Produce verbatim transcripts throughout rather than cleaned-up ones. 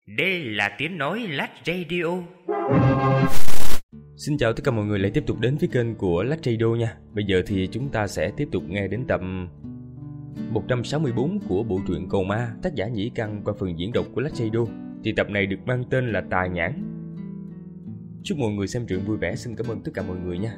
Đây là tiếng nói Lách Radio. Xin chào tất cả mọi người lại tiếp tục đến với kênh của Lách Radio nha. Bây giờ thì chúng ta sẽ tiếp tục nghe đến tập một trăm sáu mươi bốn của bộ truyện Cầu Ma, tác giả Nhĩ Căn qua phần diễn đọc của Lách Radio. Thì tập này được mang tên là Tà Nhãn. Chúc mọi người xem truyện vui vẻ. Xin cảm ơn tất cả mọi người nha.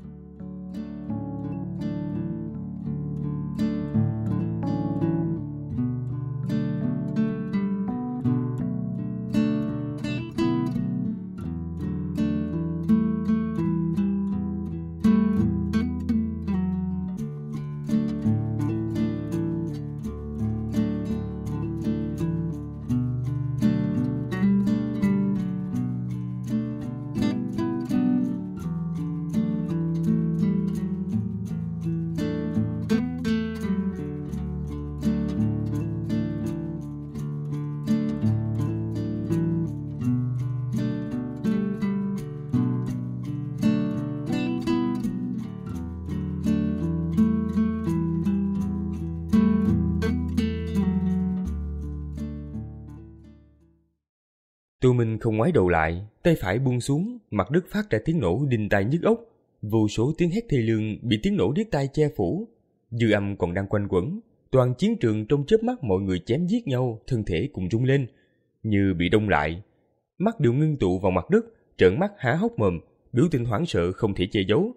Tô Minh không ngoái đầu lại, tay phải buông xuống, mặt đất phát ra tiếng nổ đinh tai nhức óc. Vô số tiếng hét thê lương bị tiếng nổ điếc tai che phủ. Dư âm còn đang quanh quẩn, toàn chiến trường trong chớp mắt mọi người chém giết nhau, thân thể cùng rung lên, như bị đông lại. Mắt đều ngưng tụ vào mặt đất, trợn mắt há hốc mồm, biểu tình hoảng sợ không thể che giấu.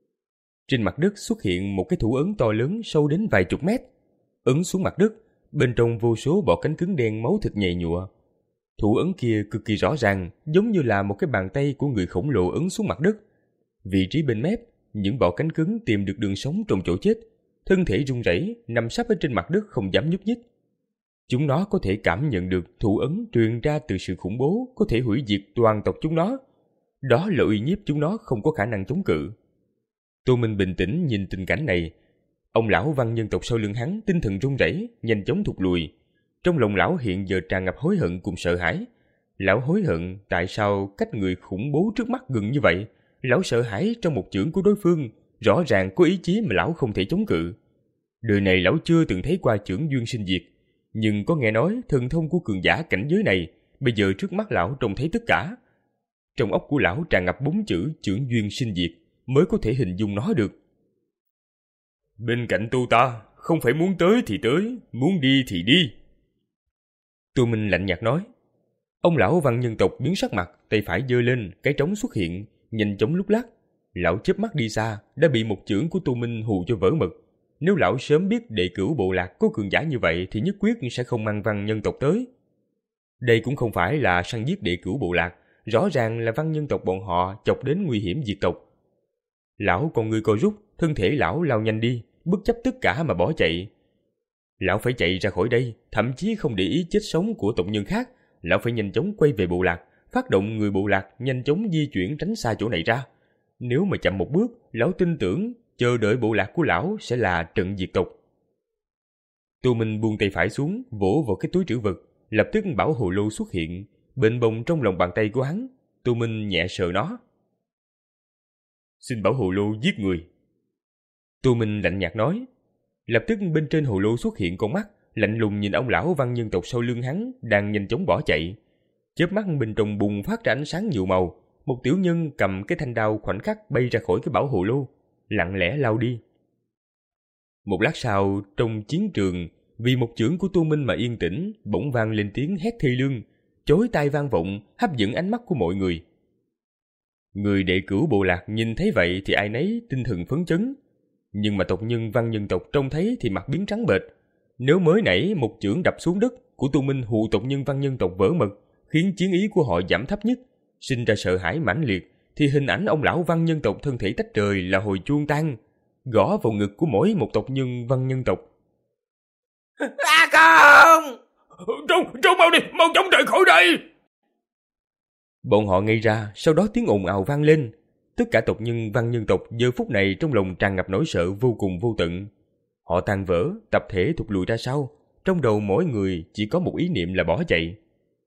Trên mặt đất xuất hiện một cái thủ ấn to lớn sâu đến vài chục mét. Ấn xuống mặt đất, bên trong vô số bọ cánh cứng đen máu thịt nhầy nhụa. Thủ ấn kia cực kỳ rõ ràng, giống như là một cái bàn tay của người khổng lồ ấn xuống mặt đất. Vị trí bên mép, những bọ cánh cứng tìm được đường sống trong chỗ chết, thân thể run rẩy, nằm sấp ở trên mặt đất không dám nhúc nhích. Chúng nó có thể cảm nhận được thủ ấn truyền ra từ sự khủng bố, có thể hủy diệt toàn tộc chúng nó. Đó là uy nhiếp chúng nó không có khả năng chống cự. Tô Minh bình tĩnh nhìn tình cảnh này. Ông lão văn nhân tộc sau lưng hắn tinh thần run rẩy, nhanh chóng thụt lùi. Trong lòng lão hiện giờ tràn ngập hối hận cùng sợ hãi. Lão hối hận tại sao cách người khủng bố trước mắt gần như vậy. Lão sợ hãi trong một chưởng của đối phương, rõ ràng có ý chí mà lão không thể chống cự. Đời này lão chưa từng thấy qua chưởng duyên sinh diệt, nhưng có nghe nói thần thông của cường giả cảnh giới này, bây giờ trước mắt lão trông thấy tất cả. Trong óc của lão tràn ngập bốn chữ chưởng duyên sinh diệt, mới có thể hình dung nó được. Bên cạnh tu ta, không phải muốn tới thì tới, muốn đi thì đi. Tô Minh lạnh nhạt nói. Ông lão văn nhân tộc biến sắc mặt, tay phải giơ lên, cái trống xuất hiện, nhanh chóng lúc lắc. Lão chớp mắt đi xa, đã bị một chưởng của Tô Minh hù cho vỡ mật. Nếu lão sớm biết đệ cửu bộ lạc có cường giả như vậy thì nhất quyết sẽ không mang văn nhân tộc tới. Đây cũng không phải là săn giết đệ cửu bộ lạc, rõ ràng là văn nhân tộc bọn họ chọc đến nguy hiểm diệt tộc. Lão còn người co rút, thân thể lão lao nhanh đi, bất chấp tất cả mà bỏ chạy. Lão phải chạy ra khỏi đây, thậm chí không để ý chết sống của tộc nhân khác. Lão phải nhanh chóng quay về bộ lạc, phát động người bộ lạc nhanh chóng di chuyển tránh xa chỗ này ra. Nếu mà chậm một bước, lão tin tưởng chờ đợi bộ lạc của lão sẽ là trận diệt tộc. Tô Minh buông tay phải xuống, vỗ vào cái túi trữ vật, lập tức bảo hồ lô xuất hiện, bềnh bồng trong lòng bàn tay của hắn. Tô Minh nhẹ sờ nó. Xin bảo hồ lô giết người. Tô Minh lạnh nhạt nói. Lập tức bên trên hồ lô xuất hiện con mắt, lạnh lùng nhìn ông lão văn nhân tộc sau lưng hắn đang nhanh chóng bỏ chạy. Chớp mắt bên trong bùng phát ra ánh sáng nhiều màu, một tiểu nhân cầm cái thanh đao khoảnh khắc bay ra khỏi cái bảo hồ lô, lặng lẽ lao đi. Một lát sau, trong chiến trường, vì một chưởng của Tô Minh mà yên tĩnh, bỗng vang lên tiếng hét thê lương, chói tai vang vọng, hấp dẫn ánh mắt của mọi người. Người đệ cửu bộ lạc nhìn thấy vậy thì ai nấy tinh thần phấn chấn. Nhưng mà tộc nhân văn nhân tộc trông thấy thì mặt biến trắng bệch. Nếu mới nãy một chưởng đập xuống đất của Tô Minh hù tộc nhân văn nhân tộc vỡ mật, khiến chiến ý của họ giảm thấp nhất, sinh ra sợ hãi mãnh liệt, thì hình ảnh ông lão văn nhân tộc thân thể tách trời là hồi chuông tan, gõ vào ngực của mỗi một tộc nhân văn nhân tộc. A Công! Trốn, trốn mau đi, mau chóng rời khỏi đây! Bọn họ ngây ra, sau đó tiếng ồn ào vang lên. Tất cả tộc nhân văn nhân tộc giờ phút này trong lòng tràn ngập nỗi sợ vô cùng vô tận. Họ tan vỡ, tập thể thụt lùi ra sau. Trong đầu mỗi người chỉ có một ý niệm là bỏ chạy.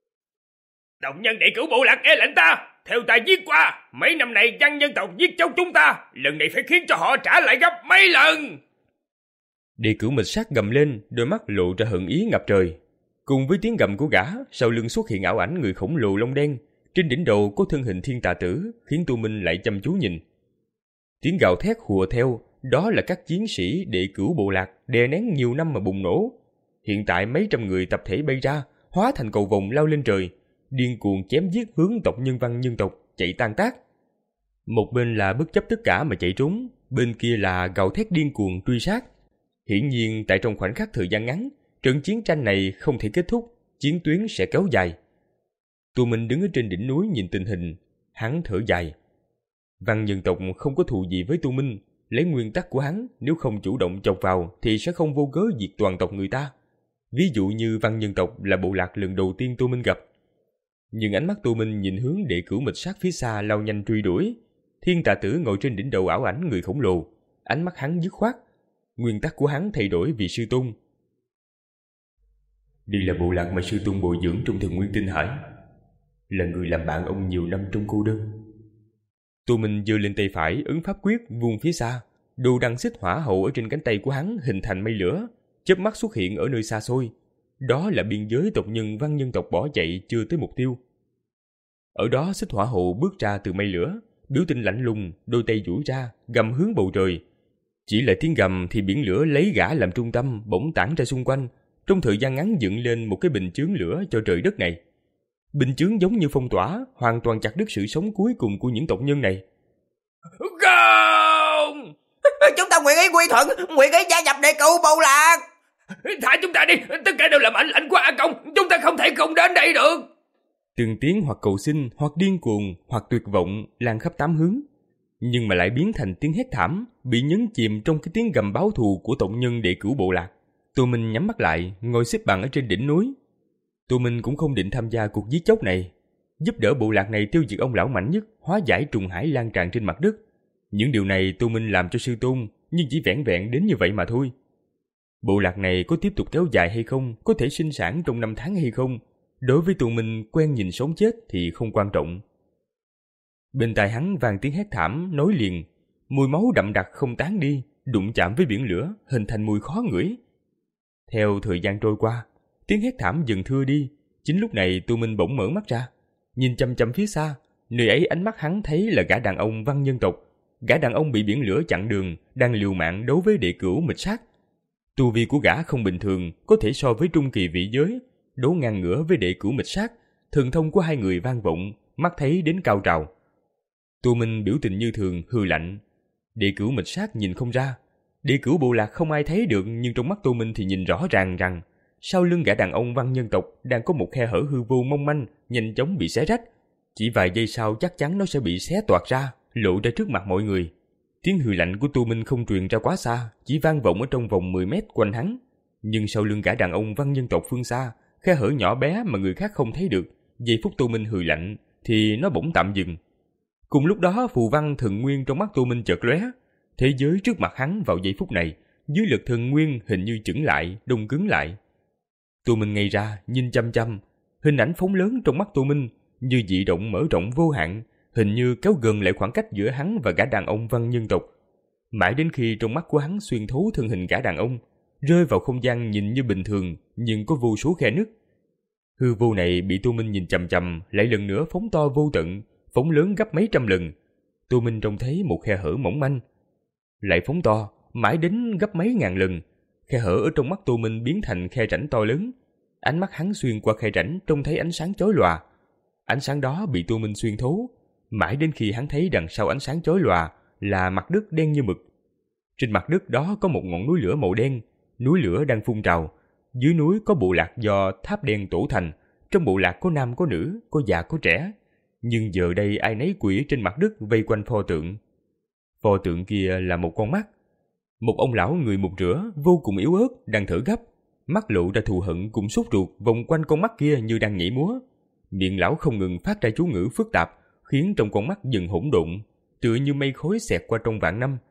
Đồng nhân đệ cửu bộ lạc nghe lệnh ta, theo ta giết qua. Mấy năm nay văn nhân tộc giết trong chúng ta, lần này phải khiến cho họ trả lại gấp mấy lần. Đệ cửu mịch sát gầm lên, đôi mắt lộ ra hận ý ngập trời. Cùng với tiếng gầm của gã, sau lưng xuất hiện ảo ảnh người khổng lồ lông đen. Trên đỉnh đầu có thân hình thiên tà tử, khiến Tu Minh lại chăm chú nhìn. Tiếng gào thét hùa theo, đó là các chiến sĩ đệ cửu bộ lạc đè nén nhiều năm mà bùng nổ. Hiện tại mấy trăm người tập thể bay ra, hóa thành cầu vồng lao lên trời, điên cuồng chém giết hướng tộc nhân Văn nhân tộc chạy tan tác. Một bên là bất chấp tất cả mà chạy trốn, bên kia là gào thét điên cuồng truy sát. Hiển nhiên tại trong khoảnh khắc thời gian ngắn, trận chiến tranh này không thể kết thúc, chiến tuyến sẽ kéo dài. Tu Minh đứng ở trên đỉnh núi nhìn tình hình, hắn thở dài. Văn nhân tộc không có thù gì với Tu Minh, lấy nguyên tắc của hắn, nếu không chủ động chọc vào thì sẽ không vô cớ diệt toàn tộc người ta. Ví dụ như Văn nhân tộc là bộ lạc lần đầu tiên Tu Minh gặp. Nhưng ánh mắt Tu Minh nhìn hướng đệ cửu mịch sát phía xa lao nhanh truy đuổi. Thiên tà tử ngồi trên đỉnh đầu ảo ảnh người khổng lồ, ánh mắt hắn dứt khoát. Nguyên tắc của hắn thay đổi vì sư tôn. Đây là bộ lạc mà sư tôn bồi dưỡng trong Thần Nguyên Tinh Hải, là người làm bạn ông nhiều năm trong cô đơn. Tu Minh giơ lên tay phải ấn pháp quyết vuông phía xa, đồ đằng xích hỏa hậu ở trên cánh tay của hắn hình thành mây lửa, chớp mắt xuất hiện ở nơi xa xôi. Đó là biên giới tộc nhân Văn nhân tộc bỏ chạy chưa tới mục tiêu. Ở đó xích hỏa hậu bước ra từ mây lửa, biểu tình lạnh lùng, đôi tay duỗi ra, gầm hướng bầu trời. Chỉ là tiếng gầm thì biển lửa lấy gã làm trung tâm bỗng tản ra xung quanh, trong thời gian ngắn dựng lên một cái bình chướng lửa cho trời đất này. Bình chướng giống như phong tỏa, hoàn toàn chặt đứt sự sống cuối cùng của những tộc nhân này. Không! Chúng ta nguyện ý quy thuận, nguyện ý gia nhập đệ cửu bộ lạc. Thả chúng ta đi, tất cả đều là mệnh lệnh của A Công, chúng ta không thể không đến đây được. Từng tiếng hoặc cầu xin, hoặc điên cuồng, hoặc tuyệt vọng lan khắp tám hướng, nhưng mà lại biến thành tiếng hét thảm, bị nhấn chìm trong cái tiếng gầm báo thù của tộc nhân đệ cửu bộ lạc. Tu Minh nhắm mắt lại, ngồi xếp bằng ở trên đỉnh núi. Tu Minh cũng không định tham gia cuộc giết chóc này, giúp đỡ bộ lạc này tiêu diệt ông lão mạnh nhất, hóa giải trùng hải lan tràn trên mặt đất. Những điều này Tu Minh làm cho sư tôn, nhưng chỉ vẻn vẹn đến như vậy mà thôi. Bộ lạc này có tiếp tục kéo dài hay không, có thể sinh sản trong năm tháng hay không, đối với Tu Minh quen nhìn sống chết thì không quan trọng. Bên tai hắn vang tiếng hét thảm nối liền, mùi máu đậm đặc không tán đi, đụng chạm với biển lửa, hình thành mùi khó ngửi. Theo thời gian trôi qua, tiếng hét thảm dần thưa đi. Chính lúc này Tu Minh bỗng mở mắt ra, nhìn chăm chăm phía xa, nơi ấy ánh mắt hắn thấy là gã đàn ông Văn nhân tộc. Gã đàn ông bị biển lửa chặn đường, đang liều mạng đấu với đệ cửu mịch sát. Tu vi của gã không bình thường, có thể so với trung kỳ vị giới, đấu ngang ngửa với đệ cửu mịch sát. Thần thông của hai người vang vọng, mắt thấy đến cao trào. Tu Minh biểu tình như thường, hừ lạnh. Đệ cửu mịch sát nhìn không ra, đệ cửu bộ lạc không ai thấy được, nhưng trong mắt Tu Minh thì nhìn rõ ràng rằng sau lưng gã đàn ông Văn nhân tộc đang có một khe hở hư vô mong manh, nhanh chóng bị xé rách. Chỉ vài giây sau chắc chắn nó sẽ bị xé toạc ra, lộ ra trước mặt mọi người. Tiếng hừ lạnh của Tu Minh không truyền ra quá xa, chỉ vang vọng ở trong vòng mười mét quanh hắn. Nhưng sau lưng gã đàn ông Văn nhân tộc phương xa, khe hở nhỏ bé mà người khác không thấy được, giây phút Tu Minh hừ lạnh thì nó bỗng tạm dừng. Cùng lúc đó phù văn thần nguyên trong mắt Tu Minh chợt lóe, thế giới trước mặt hắn vào giây phút này dưới lực thần nguyên hình như chững lại, đông cứng lại. Tu Minh ngây ra, nhìn chăm chăm, hình ảnh phóng lớn trong mắt Tu Minh như dị động mở rộng vô hạn, hình như kéo gần lại khoảng cách giữa hắn và gã đàn ông Văn nhân tộc. Mãi đến khi trong mắt của hắn xuyên thấu thân hình gã đàn ông, rơi vào không gian nhìn như bình thường nhưng có vô số khe nứt. Hư vô này bị Tu Minh nhìn chằm chằm, lại lần nữa phóng to vô tận, phóng lớn gấp mấy trăm lần. Tu Minh trông thấy một khe hở mỏng manh, lại phóng to, mãi đến gấp mấy ngàn lần. Khe hở ở trong mắt Tu Minh biến thành khe rãnh to lớn. Ánh mắt hắn xuyên qua khe rãnh trông thấy ánh sáng chói lòa. Ánh sáng đó bị Tu Minh xuyên thấu, mãi đến khi hắn thấy đằng sau ánh sáng chói lòa là mặt đất đen như mực. Trên mặt đất đó có một ngọn núi lửa màu đen, núi lửa đang phun trào. Dưới núi có bộ lạc do tháp đen tổ thành, trong bộ lạc có nam có nữ, có già có trẻ. Nhưng giờ đây ai nấy quỳ trên mặt đất vây quanh pho tượng. Pho tượng kia là một con mắt. Một ông lão người mục rửa, vô cùng yếu ớt, đang thở gấp. Mắt lộ ra thù hận cùng sốt ruột vòng quanh con mắt kia như đang nhảy múa. Miệng lão không ngừng phát ra chú ngữ phức tạp, khiến trong con mắt dần hỗn độn, tựa như mây khói xẹt qua trong vạn năm.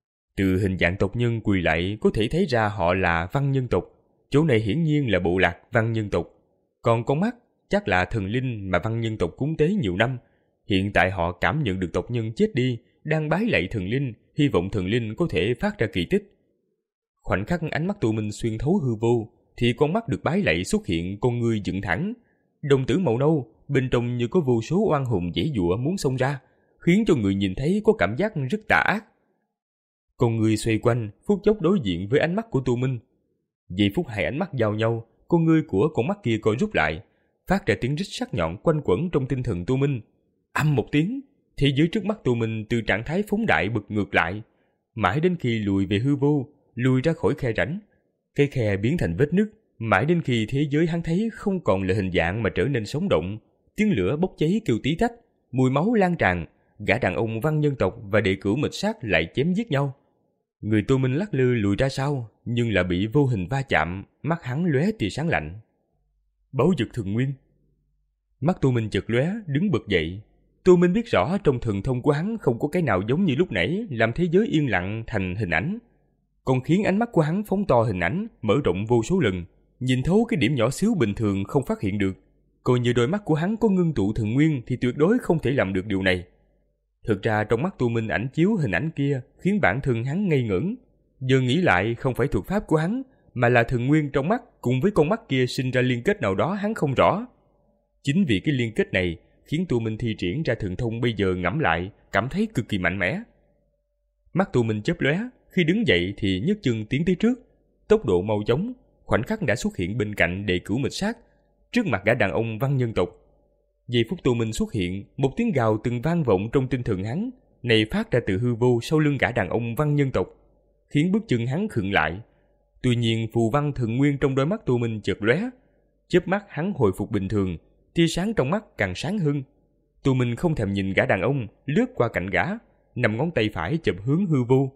Từ hình dạng tộc nhân quỳ lại có thể thấy ra họ là Văn nhân tộc. Chỗ này hiển nhiên là bộ lạc Văn nhân tộc. Còn con mắt chắc là thần linh mà Văn nhân tộc cúng tế nhiều năm. Hiện tại họ cảm nhận được tộc nhân chết đi, đang bái lạy thần linh, hy vọng thần linh có thể phát ra kỳ tích. Khoảnh khắc ánh mắt Tu Minh xuyên thấu hư vô, thì con mắt được bái lạy xuất hiện con ngươi dựng thẳng. Đồng tử màu nâu, bên trong như có vô số oan hồn giãy giụa muốn xông ra, khiến cho người nhìn thấy có cảm giác rất tà ác. Con người xoay quanh, phút chốc đối diện với ánh mắt của Tô Minh. Giây phút hai ánh mắt giao nhau, con ngươi của con mắt kia co rút lại, phát ra tiếng rít sắc nhọn quanh quẩn trong tinh thần Tô Minh. Âm một tiếng, thế giới trước mắt Tô Minh từ trạng thái phóng đại bật ngược lại, mãi đến khi lùi về hư vô, lùi ra khỏi khe rãnh. Cái khe biến thành vết nứt, mãi đến khi thế giới hắn thấy không còn là hình dạng mà trở nên sống động. Tiếng lửa bốc cháy kêu tí tách, mùi máu lan tràn, gã đàn ông Văn Nhân Tộc và đệ cửu Mịch Sát lại chém giết nhau. Người Tô Minh lắc lư lùi ra sau, nhưng là bị vô hình va chạm, mắt hắn lóe tia sáng lạnh. Báu vật thần nguyên. Mắt Tô Minh chợt lóe, đứng bật dậy. Tô Minh biết rõ trong thần thông của hắn không có cái nào giống như lúc nãy làm thế giới yên lặng thành hình ảnh, còn khiến ánh mắt của hắn phóng to hình ảnh, mở rộng vô số lần, nhìn thấu cái điểm nhỏ xíu bình thường không phát hiện được. Coi như đôi mắt của hắn có ngưng tụ thần nguyên thì tuyệt đối không thể làm được điều này. Thực ra trong mắt Tô Minh ảnh chiếu hình ảnh kia khiến bản thân hắn ngây ngẩn. Giờ nghĩ lại không phải thuật pháp của hắn, mà là thần nguyên trong mắt cùng với con mắt kia sinh ra liên kết nào đó hắn không rõ. Chính vì cái liên kết này khiến Tô Minh thi triển ra thần thông bây giờ ngẫm lại cảm thấy cực kỳ mạnh mẽ. Mắt Tô Minh chớp lóe, khi đứng dậy thì nhấc chân tiến tới trước, tốc độ mau chóng, khoảnh khắc đã xuất hiện bên cạnh đệ cửu Mịch Sát, trước mặt gã đàn ông Văn Nhân Tộc. Giây phút Tô Minh xuất hiện, một tiếng gào từng vang vọng trong tinh thần hắn, này phát ra từ hư vô sau lưng gã đàn ông Văn Nhân Tộc, khiến bước chân hắn khựng lại. Tuy nhiên phù văn thần nguyên trong đôi mắt Tô Minh chợt lóe, chớp mắt hắn hồi phục bình thường, tia sáng trong mắt càng sáng hơn. Tô Minh không thèm nhìn gã đàn ông, lướt qua cạnh gã, nằm ngón tay phải chụp hướng hư vô.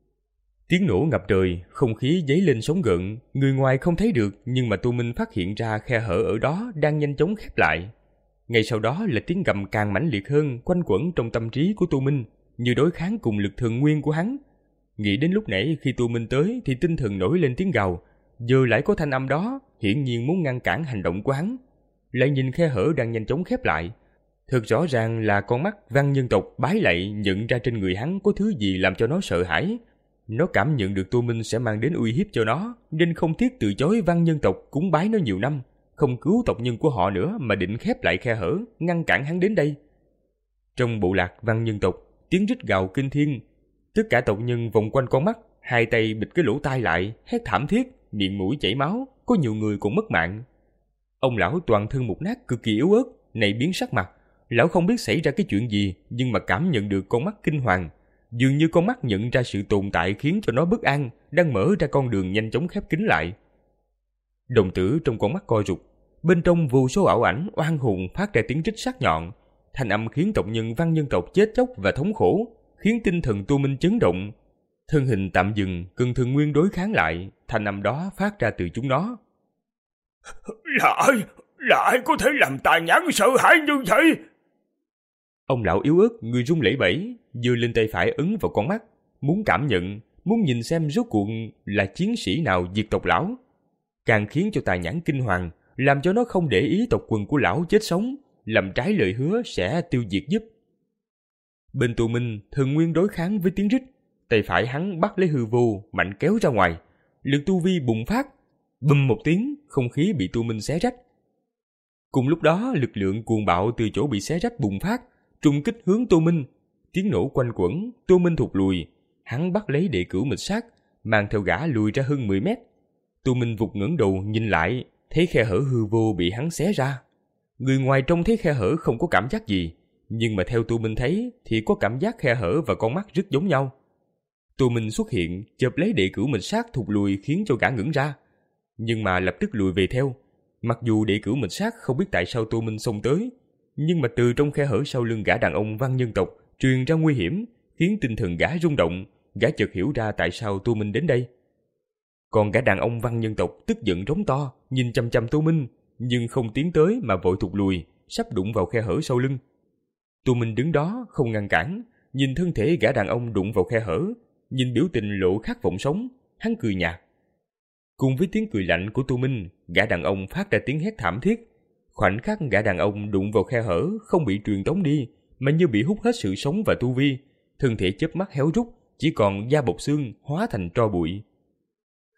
Tiếng nổ ngập trời, không khí dấy lên sóng gợn, người ngoài không thấy được, nhưng mà Tô Minh phát hiện ra khe hở ở đó đang nhanh chóng khép lại. Ngay sau đó là tiếng gầm càng mãnh liệt hơn quanh quẩn trong tâm trí của Tô Minh, như đối kháng cùng lực thần nguyên của hắn. Nghĩ đến lúc nãy khi Tô Minh tới thì tinh thần nổi lên tiếng gào, giờ lại có thanh âm đó, hiển nhiên muốn ngăn cản hành động của hắn. Lại nhìn khe hở đang nhanh chóng khép lại, thực rõ ràng là con mắt Văn Nhân Tộc bái lạy nhận ra trên người hắn có thứ gì làm cho nó sợ hãi. Nó cảm nhận được Tô Minh sẽ mang đến uy hiếp cho nó, nên không tiếc từ chối Văn Nhân Tộc cúng bái nó nhiều năm, không cứu tộc nhân của họ nữa mà định khép lại khe hở, ngăn cản hắn đến đây. Trong bộ lạc Văn Nhân Tộc, tiếng rít gào kinh thiên, tất cả tộc nhân vòng quanh con mắt, hai tay bịt cái lỗ tai lại, hét thảm thiết, miệng mũi chảy máu, có nhiều người còn mất mạng. Ông lão toàn thân mục nát cực kỳ yếu ớt, này biến sắc mặt, lão không biết xảy ra cái chuyện gì, nhưng mà cảm nhận được con mắt kinh hoàng, dường như con mắt nhận ra sự tồn tại khiến cho nó bất an, đang mở ra con đường nhanh chóng khép kín lại. Đồng tử trong con mắt co rụt, bên trong vô số ảo ảnh oan hồn phát ra tiếng rít sắc nhọn, thanh âm khiến tộc nhân Văn Nhân Tộc chết chóc và thống khổ, khiến tinh thần Tô Minh chấn động. Thân hình tạm dừng, cần thần nguyên đối kháng lại, thanh âm đó phát ra từ chúng nó. Là ai? Là ai có thể làm tà nhãn sợ hãi như vậy? Ông lão yếu ớt, người run lẩy bẩy, giơ lên tay phải ấn vào con mắt, muốn cảm nhận, muốn nhìn xem rốt cuộc là chiến sĩ nào diệt tộc lão. Càng khiến cho tà nhãn kinh hoàng, làm cho nó không để ý tộc quần của lão chết sống, làm trái lời hứa sẽ tiêu diệt giúp. Bên Tô Minh, thần nguyên đối kháng với tiếng rít, tay phải hắn bắt lấy hư vô, mạnh kéo ra ngoài, lực tu vi bùng phát, bùm một tiếng, không khí bị Tô Minh xé rách. Cùng lúc đó, lực lượng cuồng bạo từ chỗ bị xé rách bùng phát, trùng kích hướng Tô Minh. Tiếng nổ quanh quẩn, Tô Minh thụt lùi, hắn bắt lấy đệ cửu Mịch Sát, mang theo gã lùi ra hơn mười mét. Tô Minh vụt ngẩng đầu nhìn lại, thấy khe hở hư vô bị hắn xé ra. Người ngoài trông thấy khe hở không có cảm giác gì, nhưng mà theo Tô Minh thấy thì có cảm giác khe hở và con mắt rất giống nhau. Tô Minh xuất hiện, chộp lấy đệ cửu Mịch Sát thụt lùi khiến cho gã ngẩn ra, nhưng mà lập tức lùi về theo. Mặc dù đệ cửu Mịch Sát không biết tại sao Tô Minh xông tới, nhưng mà từ trong khe hở sau lưng gã đàn ông Văn Nhân Tộc truyền ra nguy hiểm, khiến tinh thần gã rung động, gã chợt hiểu ra tại sao Tô Minh đến đây. Còn gã đàn ông Văn Nhân Tộc tức giận rống to, nhìn chằm chằm Tô Minh, nhưng không tiến tới mà vội thụt lùi, sắp đụng vào khe hở sau lưng. Tô Minh đứng đó không ngăn cản, nhìn thân thể gã đàn ông đụng vào khe hở, nhìn biểu tình lộ khát vọng sống, hắn cười nhạt. Cùng với tiếng cười lạnh của Tô Minh, gã đàn ông phát ra tiếng hét thảm thiết. Khoảnh khắc gã đàn ông đụng vào khe hở không bị truyền tống đi, mà như bị hút hết sự sống và tu vi, thân thể chớp mắt héo rút, chỉ còn da bọc xương hóa thành tro bụi.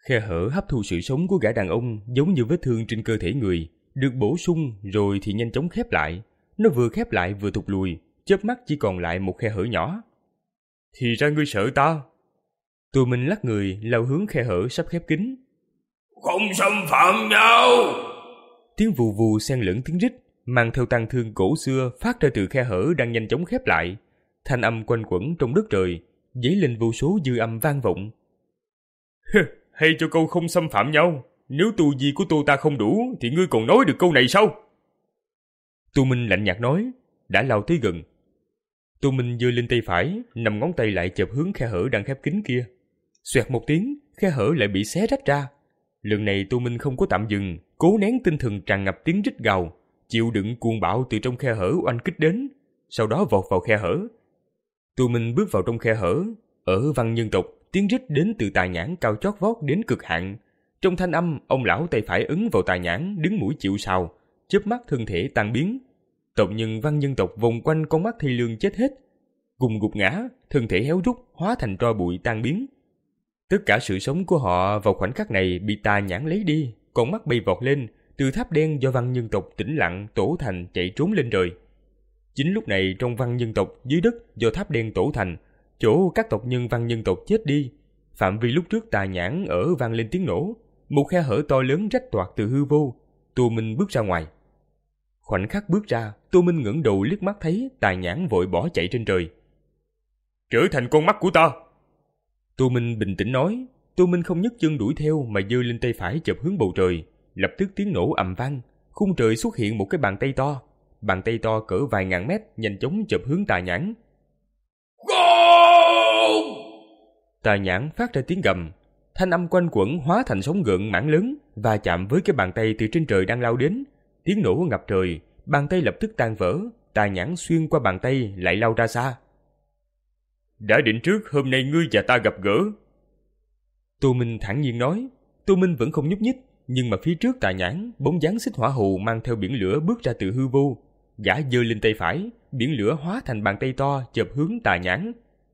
Khe hở hấp thu sự sống của gã đàn ông giống như vết thương trên cơ thể người, được bổ sung rồi thì nhanh chóng khép lại. Nó vừa khép lại vừa thụt lùi, chớp mắt chỉ còn lại một khe hở nhỏ. Thì ra ngươi sợ ta? Tô Minh lắc người lao hướng khe hở sắp khép kín. Không xâm phạm nhau! Tiếng vù vù xen lẫn tiếng rít, mang theo tang thương cổ xưa phát ra từ khe hở đang nhanh chóng khép lại. Thanh âm quanh quẩn trong đất trời, dấy lên vô số dư âm vang vọng. Hay cho câu không xâm phạm nhau, nếu tu vi của tôi ta không đủ thì ngươi còn nói được câu này sao? Tô Minh lạnh nhạt nói, đã lao tới gần. Tô Minh giơ lên tay phải, nằm ngón tay lại chộp hướng khe hở đang khép kín kia. Xoẹt một tiếng, khe hở lại bị xé rách ra. Lần này Tô Minh không có tạm dừng, cố nén tinh thần tràn ngập tiếng rít gào, chịu đựng cuồng bạo từ trong khe hở oanh kích đến, sau đó vọt vào khe hở. Tô Minh bước vào trong khe hở. Ở Văn Nhân tộc, tiếng rít đến từ tà nhãn cao chót vót đến cực hạn. Trong thanh âm, ông lão tay phải ấn vào tà nhãn, đứng mũi chịu sào, chớp mắt thân thể tan biến. Tộc nhân Văn Nhân tộc vòng quanh con mắt thây lương chết hết, cùng gục ngã, thân thể héo rút, hóa thành tro bụi tan biến. Tất cả sự sống của họ vào khoảnh khắc này bị tà nhãn lấy đi, con mắt bay vọt lên, từ tháp đen do Văn Nhân tộc tĩnh lặng tổ thành chạy trốn lên trời. Chính lúc này trong Văn Nhân tộc dưới đất do tháp đen tổ thành, chỗ các tộc nhân Văn Nhân tộc chết đi, phạm vi lúc trước tà nhãn ở vang lên tiếng nổ, một khe hở to lớn rách toạc từ hư vô. Tô Minh bước ra ngoài. Khoảnh khắc bước ra, Tô Minh ngẩng đầu liếc mắt thấy tà nhãn vội bỏ chạy trên trời. Trở thành con mắt của ta! Tô Minh bình tĩnh nói. Tô Minh không nhấc chân đuổi theo mà giơ lên tay phải chộp hướng bầu trời. Lập tức tiếng nổ ầm vang, khung trời xuất hiện một cái bàn tay to. Bàn tay to cỡ vài ngàn mét nhanh chóng chộp hướng tà nhãn. Không! Tà nhãn phát ra tiếng gầm, thanh âm quanh quẩn hóa thành sóng gợn mảng lớn và chạm với cái bàn tay từ trên trời đang lao đến. Tiếng nổ ngập trời, bàn tay lập tức tan vỡ, tà nhãn xuyên qua bàn tay lại lao ra xa. Đã định trước hôm nay ngươi và ta gặp gỡ. Tô Minh thản nhiên nói. Tô Minh vẫn không nhúc nhích, nhưng mà phía trước tà nhãn, bóng dáng xích hỏa hù mang theo biển lửa bước ra từ hư vô. Gã giơ lên tay phải, biển lửa hóa thành bàn tay to chộp hướng tà nhãn.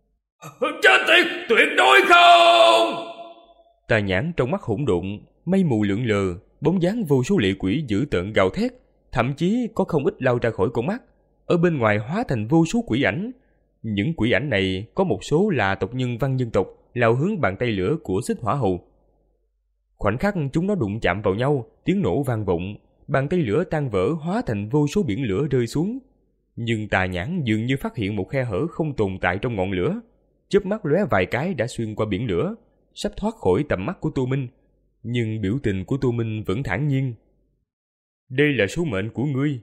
Chết tiệt, tuyệt đối không! Tà nhãn trong mắt hỗn độn, mây mù lượn lờ, bóng dáng vô số lệ quỷ dữ tợn gào thét, thậm chí có không ít lao ra khỏi con mắt, ở bên ngoài hóa thành vô số quỷ ảnh. Những quỷ ảnh này có một số là tộc nhân Văn Nhân tộc lao hướng bàn tay lửa của xích hỏa hầu. Khoảnh khắc chúng nó đụng chạm vào nhau, tiếng nổ vang vọng, bàn tay lửa tan vỡ hóa thành vô số biển lửa rơi xuống. Nhưng tà nhãn dường như phát hiện một khe hở không tồn tại trong ngọn lửa, chớp mắt lóe vài cái đã xuyên qua biển lửa, sắp thoát khỏi tầm mắt của Tô Minh. Nhưng biểu tình của Tô Minh vẫn thản nhiên. Đây là số mệnh của ngươi.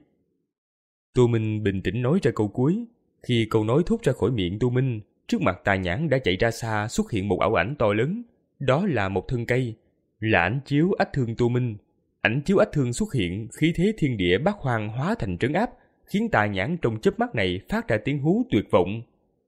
Tô Minh bình tĩnh nói ra câu cuối. Khi câu nói thốt ra khỏi miệng Tô Minh, trước mặt tà nhãn đã chạy ra xa xuất hiện một ảo ảnh to lớn. Đó là một thân cây, là ảnh chiếu ách thương Tô Minh. Ảnh chiếu ách thương xuất hiện, khí thế thiên địa bát hoang hóa thành trấn áp, khiến tà nhãn trong chớp mắt này phát ra tiếng hú tuyệt vọng.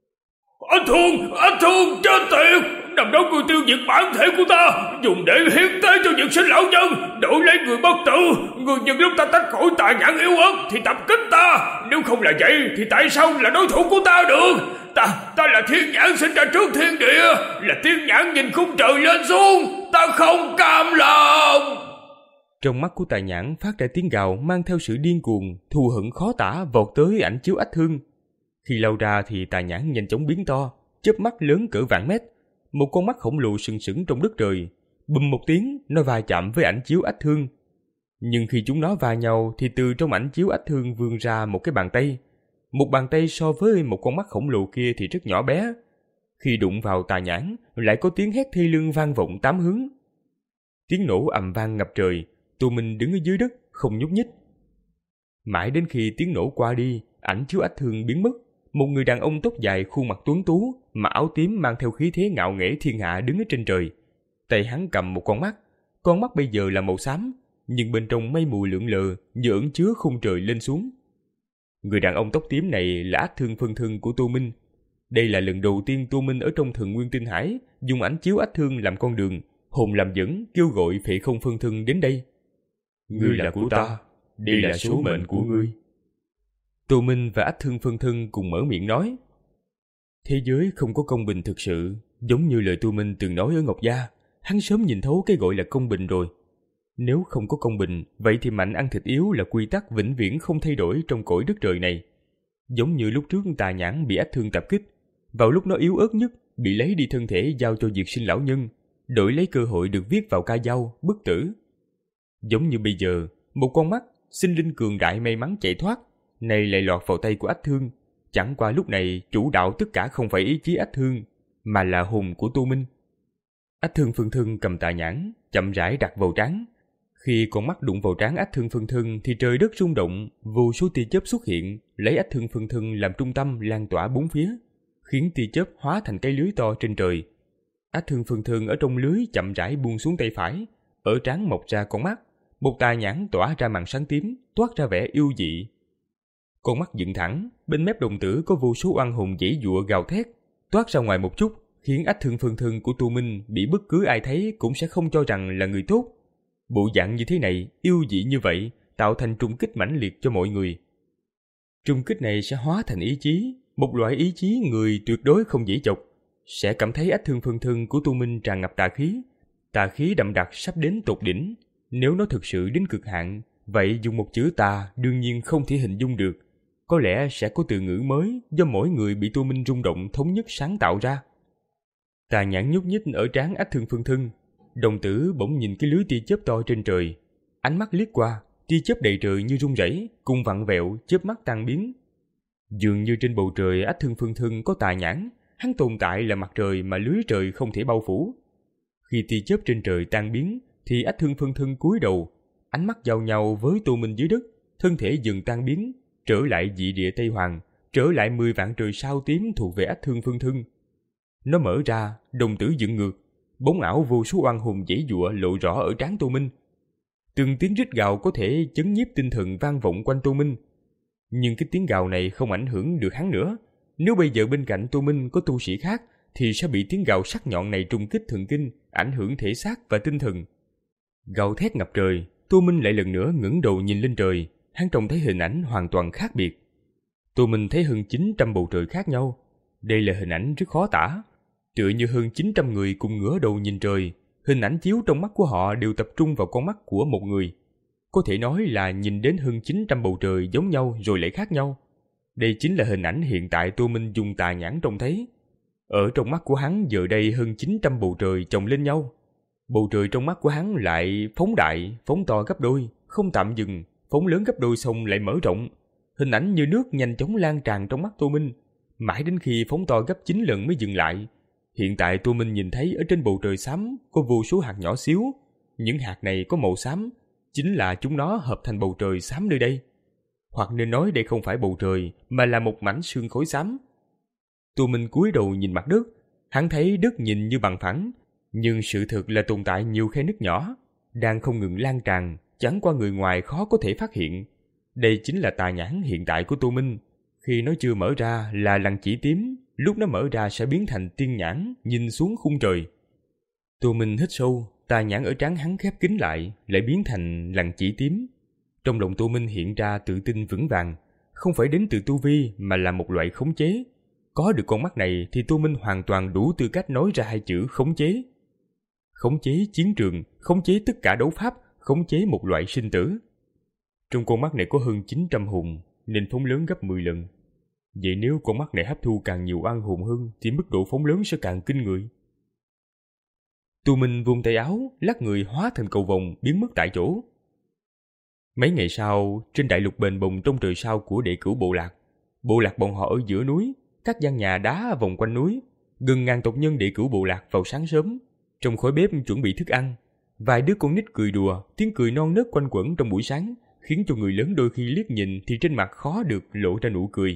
Anh thương, anh thương, chết tiệt! Năm đó ngươi tiêu diệt bản thể của ta, dùng để hiến tế cho những sinh lão nhân, đổi lấy người bất tử. Ngươi nhân lúc ta tách khỏi tà nhãn yếu ớt thì tập kích ta. Nếu không là vậy thì tại sao là đối thủ của ta được? Ta, ta là thiên nhãn sinh ra trước thiên địa, là thiên nhãn nhìn khung trời lên xuống. Ta không cam lòng. Trong mắt của tà nhãn phát ra tiếng gào mang theo sự điên cuồng, thù hận khó tả vọt tới ảnh chiếu ách thương. Khi lao ra thì tà nhãn nhanh chóng biến to, chớp mắt lớn cỡ vạn mét. Một con mắt khổng lồ sừng sững trong đất trời. Bùm một tiếng, nó va chạm với ảnh chiếu ách thương. Nhưng khi chúng nó va nhau thì từ trong ảnh chiếu ách thương vươn ra một cái bàn tay. Một bàn tay so với một con mắt khổng lồ kia thì rất nhỏ bé. Khi đụng vào tà nhãn, lại có tiếng hét thê lương vang vọng tám hướng. Tiếng nổ ầm vang ngập trời. Tô Minh đứng ở dưới đất, không nhúc nhích. Mãi đến khi tiếng nổ qua đi, ảnh chiếu ách thương biến mất. Một người đàn ông tóc dài, khuôn mặt tuấn tú, mặc áo tím mang theo khí thế ngạo nghễ thiên hạ đứng ở trên trời. Tay hắn cầm một con mắt, con mắt bây giờ là màu xám, nhưng bên trong mây mù lượn lờ như ẩn chứa khung trời lên xuống. Người đàn ông tóc tím này là ác thương phân thân của Tô Minh. Đây là lần đầu tiên Tô Minh ở trong Thần Nguyên Tinh Hải dùng ảnh chiếu ách thương làm con đường, hồn làm dẫn kêu gọi phệ không phân thân đến đây. Ngươi là của ta, đây là số mệnh của ngươi. Tô Minh và ách thương phân thân cùng mở miệng nói. Thế giới không có công bình thực sự, giống như lời Tô Minh từng nói ở Ngọc Gia. hắn sớm nhìn thấu cái gọi là công bình rồi. Nếu không có công bình, vậy thì mạnh ăn thịt yếu là quy tắc vĩnh viễn không thay đổi trong cõi đất trời này. Giống như lúc trước Tà Nhãn bị ách thương tập kích, vào lúc nó yếu ớt nhất, bị lấy đi thân thể giao cho Diệt Sinh lão nhân, đổi lấy cơ hội được viết vào ca dao, bất tử. Giống như bây giờ, một con mắt, sinh linh cường đại may mắn chạy thoát, này lại lọt vào tay của ách thương. Chẳng qua lúc này chủ đạo tất cả không phải ý chí ách thương, mà là hồn của Tô Minh. Ách thương phân thân cầm Tà Nhãn, chậm rãi đặt vào trán. Khi con mắt đụng vào trán ách thương phân thân thì trời đất rung động, vô số tia chớp xuất hiện, lấy ách thương phân thân làm trung tâm lan tỏa bốn phía, khiến tia chớp hóa thành cái lưới to trên trời. Ách thương phân thân ở trong lưới chậm rãi buông xuống tay phải, ở trán mọc ra con mắt, một Tà Nhãn tỏa ra màn sáng tím, toát ra vẻ yêu dị. Con mắt dựng thẳng, bên mép đồng tử có vô số oan hồn giãy giụa gào thét, toát ra ngoài một chút, khiến ách thương phân thân của Tô Minh bị bất cứ ai thấy cũng sẽ không cho rằng là người tốt. Bộ dạng như thế này, yêu dị như vậy, tạo thành trùng kích mãnh liệt cho mọi người. Trùng kích này sẽ hóa thành ý chí, một loại ý chí người tuyệt đối không dễ chọc, sẽ cảm thấy ách thương phân thân của Tô Minh tràn ngập tà khí, tà khí đậm đặc sắp đến tột đỉnh. Nếu nó thực sự đến cực hạn, vậy dùng một chữ tà đương nhiên không thể hình dung được, có lẽ sẽ có từ ngữ mới do mỗi người bị Tô Minh rung động thống nhất sáng tạo ra. Tà Nhãn nhúc nhích ở trán ách thương phân thân, đồng tử bỗng nhìn cái lưới tia chớp to trên trời, ánh mắt liếc qua, tia chớp đầy trời như rung rẩy, cùng vặn vẹo, chớp mắt tan biến. Dường như trên bầu trời ách thương phân thân có Tà Nhãn, hắn tồn tại là mặt trời mà lưới trời không thể bao phủ. Khi tia chớp trên trời tan biến, thì ách thương phân thân cúi đầu, ánh mắt giao nhau với Tô Minh dưới đất, thân thể dần tan biến, trở lại dị địa Tây Hoàng, trở lại mười vạn trời sao tím thuộc về ách thương phân thân. Nó mở ra, đồng tử dựng ngược, bóng ảo vô số oan hồn giãy giụa lộ rõ ở trán Tô Minh. Từng tiếng rít gào có thể chấn nhiếp tinh thần vang vọng quanh Tô Minh. Nhưng cái tiếng gào này không ảnh hưởng được hắn nữa. Nếu bây giờ bên cạnh Tô Minh có tu sĩ khác, thì sẽ bị tiếng gào sắc nhọn này trùng kích thần kinh, ảnh hưởng thể xác và tinh thần. Gào thét ngập trời, Tô Minh lại lần nữa ngẩng đầu nhìn lên trời, hắn trông thấy hình ảnh hoàn toàn khác biệt. Tô Minh thấy hơn chín trăm bầu trời khác nhau. Đây là hình ảnh rất khó tả. Tựa như hơn chín trăm người cùng ngửa đầu nhìn trời, hình ảnh chiếu trong mắt của họ đều tập trung vào con mắt của một người. Có thể nói là nhìn đến hơn chín trăm bầu trời giống nhau rồi lại khác nhau. Đây chính là hình ảnh hiện tại Tô Minh dùng Tà Nhãn trông thấy. Ở trong mắt của hắn giờ đây hơn chín trăm bầu trời chồng lên nhau. Bầu trời trong mắt của hắn lại phóng đại, phóng to gấp đôi, không tạm dừng, phóng lớn gấp đôi xong lại mở rộng. Hình ảnh như nước nhanh chóng lan tràn trong mắt Tô Minh, mãi đến khi phóng to gấp chín lần mới dừng lại. Hiện tại Tô Minh nhìn thấy ở trên bầu trời xám có vô số hạt nhỏ xíu. Những hạt này có màu xám, chính là chúng nó hợp thành bầu trời xám nơi đây. Hoặc nên nói đây không phải bầu trời, mà là một mảnh sương khói xám. Tô Minh cúi đầu nhìn mặt đất, hắn thấy đất nhìn như bằng phẳng, nhưng sự thực là tồn tại nhiều khe nứt nhỏ, đang không ngừng lan tràn, chẳng qua người ngoài khó có thể phát hiện. Đây chính là Tà Nhãn hiện tại của Tô Minh. Khi nó chưa mở ra là lằn chỉ tím, lúc nó mở ra sẽ biến thành tiên nhãn, nhìn xuống khung trời. Tô Minh hít sâu, Tà Nhãn ở trán hắn khép kín lại, lại biến thành lằn chỉ tím. Trong lòng Tô Minh hiện ra tự tin vững vàng, không phải đến từ tu vi mà là một loại khống chế. Có được con mắt này thì Tô Minh hoàn toàn đủ tư cách nói ra hai chữ khống chế. Khống chế chiến trường, khống chế tất cả đấu pháp, khống chế một loại sinh tử. Trong con mắt này có hơn chín trăm hồn, nên phóng lớn gấp mười lần. Vậy nếu con mắt này hấp thu càng nhiều oan hồn hơn thì mức độ phóng lớn sẽ càng kinh người. Tô Minh vung tay áo, lắc người hóa thành cầu vồng biến mất tại chỗ. Mấy ngày sau, trên đại lục bền bồng trong trời sao của đệ cửu bộ lạc, bộ lạc bọn họ ở giữa núi, các gian nhà đá vòng quanh núi, gần ngàn tộc nhân đệ cửu bộ lạc vào sáng sớm, trong khói bếp chuẩn bị thức ăn. Vài đứa con nít cười đùa, tiếng cười non nớt quanh quẩn trong buổi sáng, khiến cho người lớn đôi khi liếc nhìn thì trên mặt khó được lộ ra nụ cười.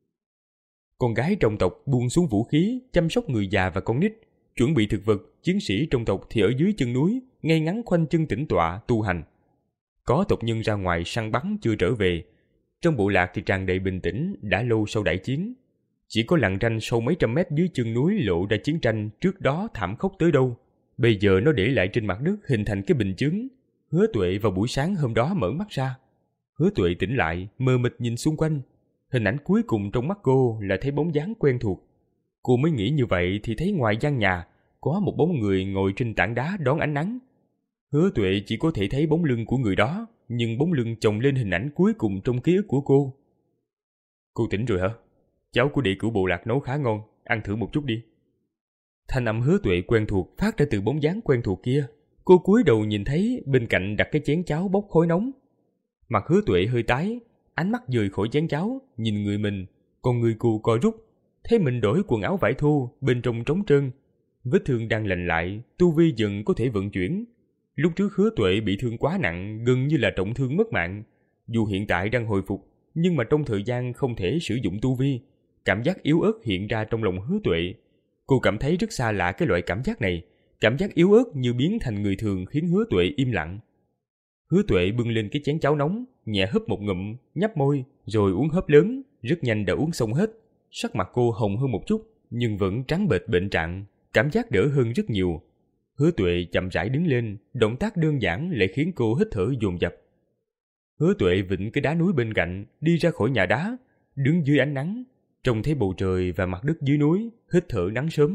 Con gái trong tộc buông xuống vũ khí, chăm sóc người già và con nít, chuẩn bị thực vật. Chiến sĩ trong tộc thì ở dưới chân núi, ngay ngắn khoanh chân tĩnh tọa tu hành. Có tộc nhân ra ngoài săn bắn chưa trở về. Trong bộ lạc thì tràn đầy bình tĩnh đã lâu sau đại chiến. Chỉ có lằn ranh sâu mấy trăm mét dưới chân núi lộ ra chiến tranh trước đó thảm khốc tới đâu. Bây giờ nó để lại trên mặt đất hình thành cái bình chướng. Hứa Tuệ vào buổi sáng hôm đó mở mắt ra. Hứa Tuệ tỉnh lại, mờ mịt nhìn xung quanh. Hình ảnh cuối cùng trong mắt cô là thấy bóng dáng quen thuộc. Cô mới nghĩ như vậy thì thấy ngoài gian nhà, có một bóng người ngồi trên tảng đá đón ánh nắng. Hứa Tuệ chỉ có thể thấy bóng lưng của người đó, nhưng bóng lưng chồng lên hình ảnh cuối cùng trong ký ức của cô. Cô tỉnh rồi hả? Cháo của đệ cửu bộ lạc nấu khá ngon, ăn thử một chút đi. Thanh âm Hứa Tuệ quen thuộc phát ra từ bóng dáng quen thuộc kia. Cô cúi đầu nhìn thấy bên cạnh đặt cái chén cháo bốc khói nóng. Mặt Hứa Tuệ hơi tái, ánh mắt rời khỏi chén cháo, nhìn người mình, còn người cô co rút, thấy mình đổi quần áo vải thô, bên trong trống trơn. Vết thương đang lành lại, tu vi dần có thể vận chuyển. Lúc trước Hứa Tuệ bị thương quá nặng, gần như là trọng thương mất mạng. Dù hiện tại đang hồi phục, nhưng mà trong thời gian không thể sử dụng tu vi, cảm giác yếu ớt hiện ra trong lòng Hứa Tuệ. Cô cảm thấy rất xa lạ cái loại cảm giác này, cảm giác yếu ớt như biến thành người thường khiến Hứa Tuệ im lặng. Hứa Tuệ bưng lên cái chén cháo nóng, nhẹ húp một ngụm, nhấp môi, rồi uống hớp lớn, rất nhanh đã uống xong hết. Sắc mặt cô hồng hơn một chút, nhưng vẫn trắng bệch bệnh trạng, cảm giác đỡ hơn rất nhiều. Hứa Tuệ chậm rãi đứng lên, động tác đơn giản lại khiến cô hít thở dồn dập. Hứa Tuệ vịn cái đá núi bên cạnh, đi ra khỏi nhà đá, đứng dưới ánh nắng, trông thấy bầu trời và mặt đất dưới núi, hít thở nắng sớm.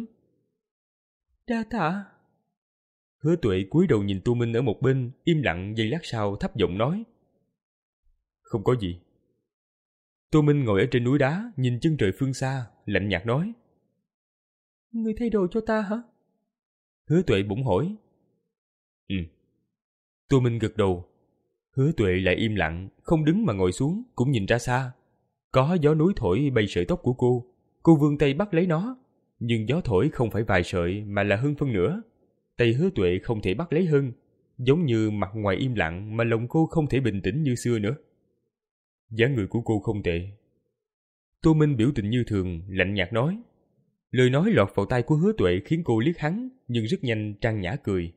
Đa tạ. Hứa Tuệ cúi đầu nhìn Tu Minh ở một bên, im lặng giây lát sau thấp giọng nói. Không có gì. Tu Minh ngồi ở trên núi đá, nhìn chân trời phương xa, lạnh nhạt nói. Ngươi thay đồ cho ta hả? Hứa Tuệ bỗng hỏi. Ừ. Tu Minh gật đầu. Hứa Tuệ lại im lặng, không đứng mà ngồi xuống, cũng nhìn ra xa. Có gió núi thổi bay sợi tóc của cô. Cô vươn tay bắt lấy nó, nhưng gió thổi không phải vài sợi mà là hơn phân nửa. Tay Hứa Tuệ không thể bắt lấy hơn, giống như mặt ngoài im lặng mà lòng cô không thể bình tĩnh như xưa nữa. Dáng người của cô không tệ. Tô Minh biểu tình như thường, lạnh nhạt nói. Lời nói lọt vào tai của Hứa Tuệ khiến cô liếc hắn, nhưng rất nhanh trang nhã cười.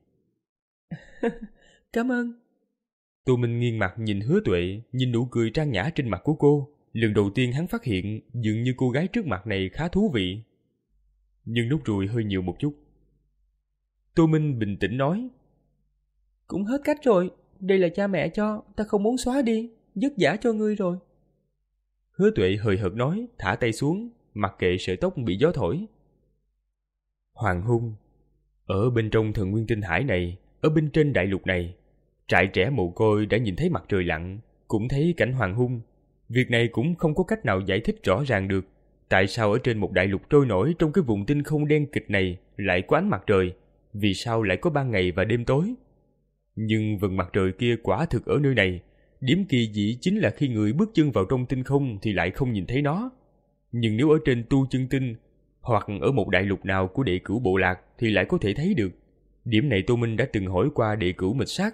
Cảm ơn. Tô Minh nghiêng mặt nhìn Hứa Tuệ, nhìn nụ cười trang nhã trên mặt của cô. Lần đầu tiên hắn phát hiện dường như cô gái trước mặt này khá thú vị. Nhưng nút ruồi hơi nhiều một chút. Tô Minh bình tĩnh nói. Cũng hết cách rồi, đây là cha mẹ cho, ta không muốn xóa đi, dứt giả cho ngươi rồi. Hứa Tuệ hời hợt nói, thả tay xuống, mặc kệ sợi tóc bị gió thổi. Hoàng hôn. Ở bên trong thần nguyên tinh hải này, ở bên trên đại lục này, trại trẻ mồ côi đã nhìn thấy mặt trời lặn, cũng thấy cảnh hoàng hôn. Việc này cũng không có cách nào giải thích rõ ràng được. Tại sao ở trên một đại lục trôi nổi trong cái vùng tinh không đen kịch này lại có ánh mặt trời? Vì sao lại có ban ngày và đêm tối? Nhưng vầng mặt trời kia quả thực ở nơi này. Điểm kỳ dị chính là khi người bước chân vào trong tinh không thì lại không nhìn thấy nó. Nhưng nếu ở trên tu chân tinh hoặc ở một đại lục nào của đệ cửu bộ lạc thì lại có thể thấy được. Điểm này Tô Minh đã từng hỏi qua đệ cửu mịch sát.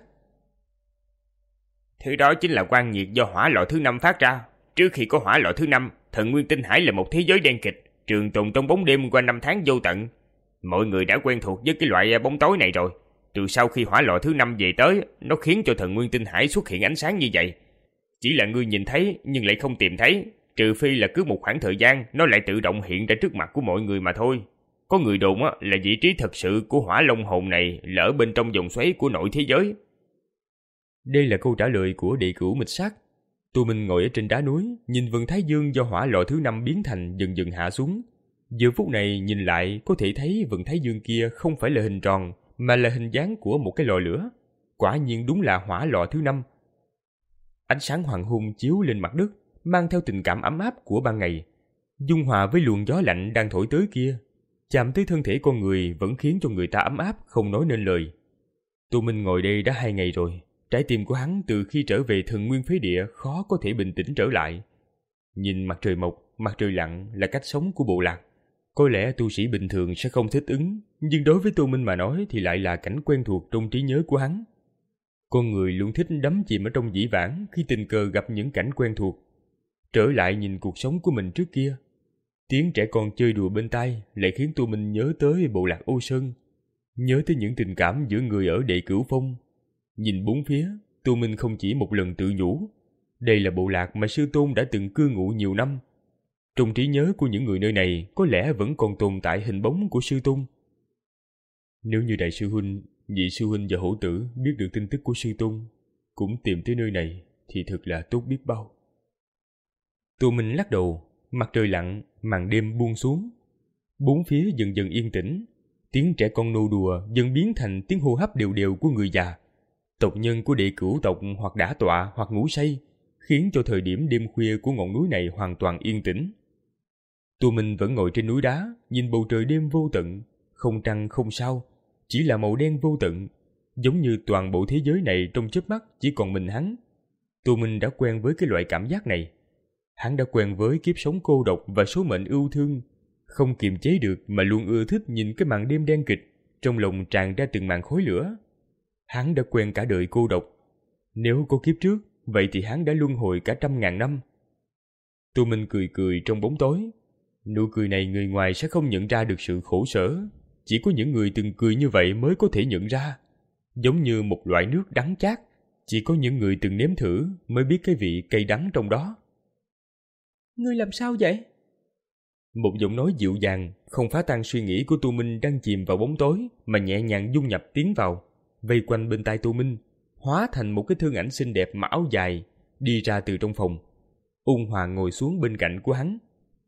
Thứ đó chính là quang nhiệt do hỏa lò thứ năm phát ra. Trước khi có hỏa lò thứ năm, thần nguyên tinh hải là một thế giới đen kịch, trường tồn trong bóng đêm qua năm tháng vô tận. Mọi người đã quen thuộc với cái loại bóng tối này rồi. Từ sau khi hỏa lò thứ năm về tới, nó khiến cho thần nguyên tinh hải xuất hiện ánh sáng như vậy. Chỉ là ngươi nhìn thấy nhưng lại không tìm thấy, trừ phi là cứ một khoảng thời gian nó lại tự động hiện ra trước mặt của mọi người mà thôi. Có người đồn á, là vị trí thật sự của hỏa long hồn này là ở bên trong vòng xoáy của nội thế giới. Đây là câu trả lời của đệ cửu mịch sát. Tô Minh ngồi ở trên đá núi, nhìn vầng thái dương do hỏa lò thứ năm biến thành dần dần hạ xuống. Giờ phút này nhìn lại có thể thấy vầng thái dương kia không phải là hình tròn, mà là hình dáng của một cái lò lửa. Quả nhiên đúng là hỏa lò thứ năm. Ánh sáng hoàng hôn chiếu lên mặt đất, mang theo tình cảm ấm áp của ban ngày, dung hòa với luồng gió lạnh đang thổi tới kia, chạm tới thân thể con người vẫn khiến cho người ta ấm áp không nói nên lời. Tô Minh ngồi đây đã hai ngày rồi, trái tim của hắn từ khi trở về thần nguyên phế địa khó có thể bình tĩnh trở lại. Nhìn mặt trời mọc, mặt trời lặn là cách sống của bộ lạc. Có lẽ tu sĩ bình thường sẽ không thích ứng, nhưng đối với Tô Minh mà nói thì lại là cảnh quen thuộc trong trí nhớ của hắn. Con người luôn thích đắm chìm ở trong dĩ vãng khi tình cờ gặp những cảnh quen thuộc. Trở lại nhìn cuộc sống của mình trước kia, tiếng trẻ con chơi đùa bên tai lại khiến Tô Minh nhớ tới bộ lạc Ô Sơn, nhớ tới những tình cảm giữa người ở Đệ Cửu Phong. Nhìn bốn phía, Tô Minh không chỉ một lần tự nhủ, đây là bộ lạc mà sư tôn đã từng cư ngụ nhiều năm. Trong trí nhớ của những người nơi này có lẽ vẫn còn tồn tại hình bóng của sư tôn. Nếu như đại sư huynh, nhị sư huynh và hổ tử biết được tin tức của sư tôn, cũng tìm tới nơi này thì thật là tốt biết bao. Tô Minh lắc đầu, mặt trời lặn, màn đêm buông xuống. Bốn phía dần dần yên tĩnh, Tiếng trẻ con nô đùa dần biến thành tiếng hô hấp đều đều của người già. Tộc nhân của đệ cửu tộc hoặc đã tọa hoặc ngủ say, khiến cho thời điểm đêm khuya của ngọn núi này hoàn toàn yên tĩnh. Tô Minh vẫn ngồi trên núi đá, nhìn bầu trời đêm vô tận, không trăng không sao, chỉ là màu đen vô tận, giống như toàn bộ thế giới này trong chớp mắt chỉ còn mình hắn. Tô Minh đã quen với cái loại cảm giác này. Hắn đã quen với kiếp sống cô độc và số mệnh ưu thương, không kiềm chế được mà luôn ưa thích nhìn cái màn đêm đen kịch, trong lòng tràn ra từng màn khói lửa. Hắn đã quen cả đời cô độc. Nếu có kiếp trước, vậy thì hắn đã luân hồi cả trăm ngàn năm. Tô Minh cười cười trong bóng tối. Nụ cười này người ngoài sẽ không nhận ra được sự khổ sở. Chỉ có những người từng cười như vậy mới có thể nhận ra. Giống như một loại nước đắng chát, chỉ có những người từng nếm thử mới biết cái vị cay đắng trong đó. Ngươi làm sao vậy? Một giọng nói dịu dàng, không phá tan suy nghĩ của Tô Minh đang chìm vào bóng tối, mà nhẹ nhàng dung nhập tiến vào, vây quanh bên tai Tô Minh, hóa thành một cái thân ảnh xinh đẹp mặc áo dài, đi ra từ trong phòng. Ôn Hòa ngồi xuống bên cạnh của hắn.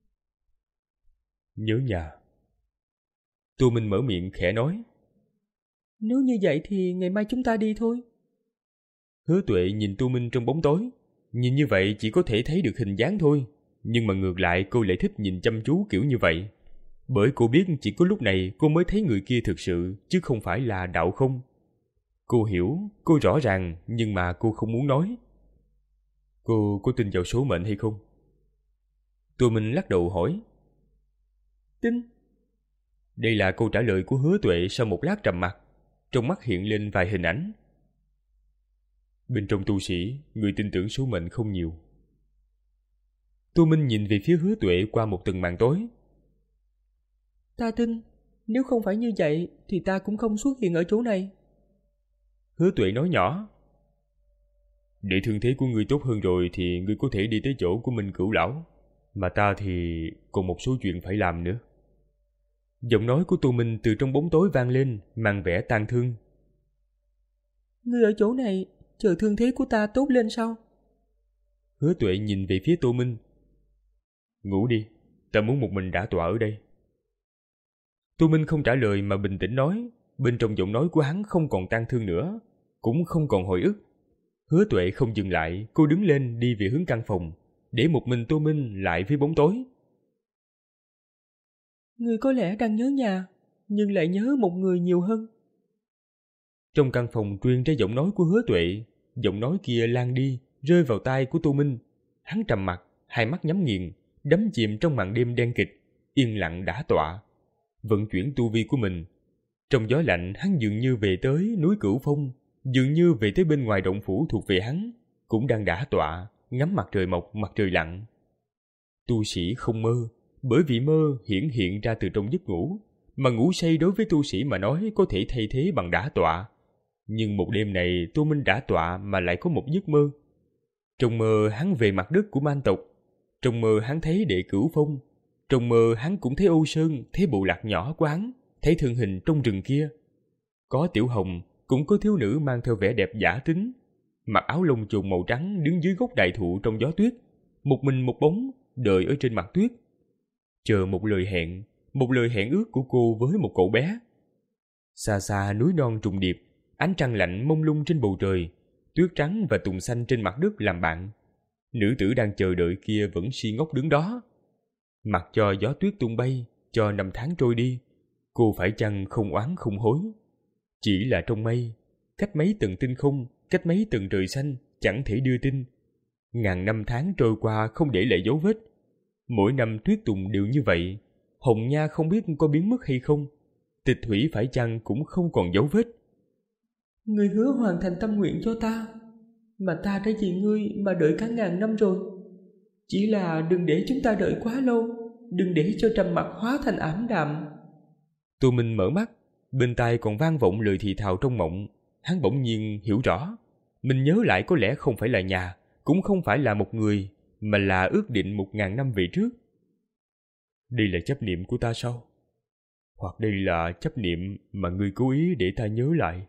Nhớ nhà. Tô Minh mở miệng khẽ nói. Nếu như vậy thì ngày mai chúng ta đi thôi. Hứa Tuệ nhìn Tô Minh trong bóng tối. Nhìn như vậy chỉ có thể thấy được hình dáng thôi. Nhưng mà ngược lại cô lại thích nhìn chăm chú kiểu như vậy. Bởi cô biết chỉ có lúc này cô mới thấy người kia thực sự, chứ không phải là đạo không. Cô hiểu, cô rõ ràng, nhưng mà cô không muốn nói. Cô có tin vào số mệnh hay không? Tô Minh lắc đầu hỏi. Tin. Đây là câu trả lời của Hứa Tuệ sau một lát trầm mặc. Trong mắt hiện lên vài hình ảnh. Bên trong tu sĩ, người tin tưởng số mệnh không nhiều. Tô Minh nhìn về phía Hứa Tuệ qua một từng màn tối. Ta tin, nếu không phải như vậy thì ta cũng không xuất hiện ở chỗ này. Hứa Tuệ nói nhỏ. Để thương thế của ngươi tốt hơn rồi thì ngươi có thể đi tới chỗ của Minh Cửu Lão. Mà ta thì còn một số chuyện phải làm nữa. Giọng nói của Tô Minh từ trong bóng tối vang lên, mang vẻ tang thương. Ngươi ở chỗ này chờ thương thế của ta tốt lên sao? Hứa Tuệ nhìn về phía Tô Minh. Ngủ đi, ta muốn một mình đả tọa ở đây. Tô Minh không trả lời mà bình tĩnh nói. Bên trong giọng nói của hắn không còn tang thương nữa, cũng không còn hồi ức. Hứa Tuệ không dừng lại, cô đứng lên đi về hướng căn phòng, để một mình Tô Minh lại với bóng tối. Ngươi có lẽ đang nhớ nhà, nhưng lại nhớ một người nhiều hơn. Trong căn phòng truyền ra giọng nói của Hứa Tuệ. Giọng nói kia lan đi, rơi vào tai của Tô Minh. Hắn trầm mặc, hai mắt nhắm nghiền, đắm chìm trong màn đêm đen kịch, yên lặng đả tọa, vận chuyển tu vi của mình. Trong gió lạnh, hắn dường như về tới núi Cửu Phong, dường như về tới bên ngoài động phủ thuộc về hắn, cũng đang đả tọa, ngắm mặt trời mọc mặt trời lặn. Tu sĩ không mơ, bởi vì mơ hiển hiện ra từ trong giấc ngủ, mà ngủ say đối với tu sĩ mà nói có thể thay thế bằng đả tọa. Nhưng một đêm này Tô Minh đả tọa mà lại có một giấc mơ. Trong mơ hắn về mặt đất của man tộc, trong mơ hắn thấy đệ Cửu Phong, trong mơ hắn cũng thấy Âu Sơn, thấy bộ lạc nhỏ của hắn, thấy thân hình trong rừng kia. Có Tiểu Hồng, cũng có thiếu nữ mang theo vẻ đẹp giả tính, mặc áo lông chồn màu trắng đứng dưới gốc đại thụ trong gió tuyết, một mình một bóng, đợi ở trên mặt tuyết. Chờ một lời hẹn, một lời hẹn ước của cô với một cậu bé. Xa xa núi non trùng điệp, ánh trăng lạnh mông lung trên bầu trời, tuyết trắng và tùng xanh trên mặt đất làm bạn. Nữ tử đang chờ đợi kia vẫn si ngốc đứng đó. Mặc cho gió tuyết tung bay, cho năm tháng trôi đi, cô phải chăng không oán không hối. Chỉ là trong mây, cách mấy tầng tinh không, cách mấy tầng trời xanh, chẳng thể đưa tin. Ngàn năm tháng trôi qua không để lại dấu vết. Mỗi năm tuyết tùng đều như vậy. Hồng Nha không biết có biến mất hay không. Tịch thủy phải chăng cũng không còn dấu vết. Ngươi hứa hoàn thành tâm nguyện cho ta, mà ta đã vì ngươi mà đợi cả ngàn năm rồi. Chỉ là đừng để chúng ta đợi quá lâu, đừng để cho trầm mặc hóa thành ảm đạm. Tô Minh mở mắt, bên tai còn vang vọng lời thì thào trong mộng. Hắn bỗng nhiên hiểu rõ, mình nhớ lại có lẽ không phải là nhà, cũng không phải là một người, mà là ước định một ngàn năm về trước. Đây là chấp niệm của ta sao? Hoặc đây là chấp niệm mà ngươi cố ý để ta nhớ lại?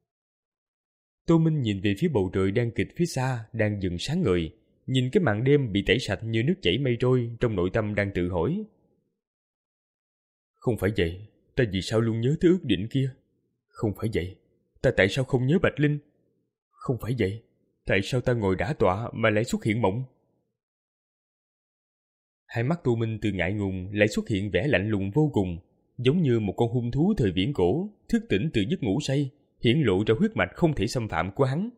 Tô Minh nhìn về phía bầu trời đen kịch phía xa đang dần sáng ngời, nhìn cái màn đêm bị tẩy sạch như nước chảy mây trôi, trong nội tâm đang tự hỏi. Không phải vậy, ta vì sao luôn nhớ tới ước định kia? Không phải vậy, ta tại sao không nhớ Bạch Linh? Không phải vậy, tại sao ta ngồi đả tọa mà lại xuất hiện mộng? Hai mắt Tô Minh từ ngại ngùng lại xuất hiện vẻ lạnh lùng vô cùng, giống như một con hung thú thời viễn cổ, thức tỉnh từ giấc ngủ say, hiển lộ ra huyết mạch không thể xâm phạm của hắn.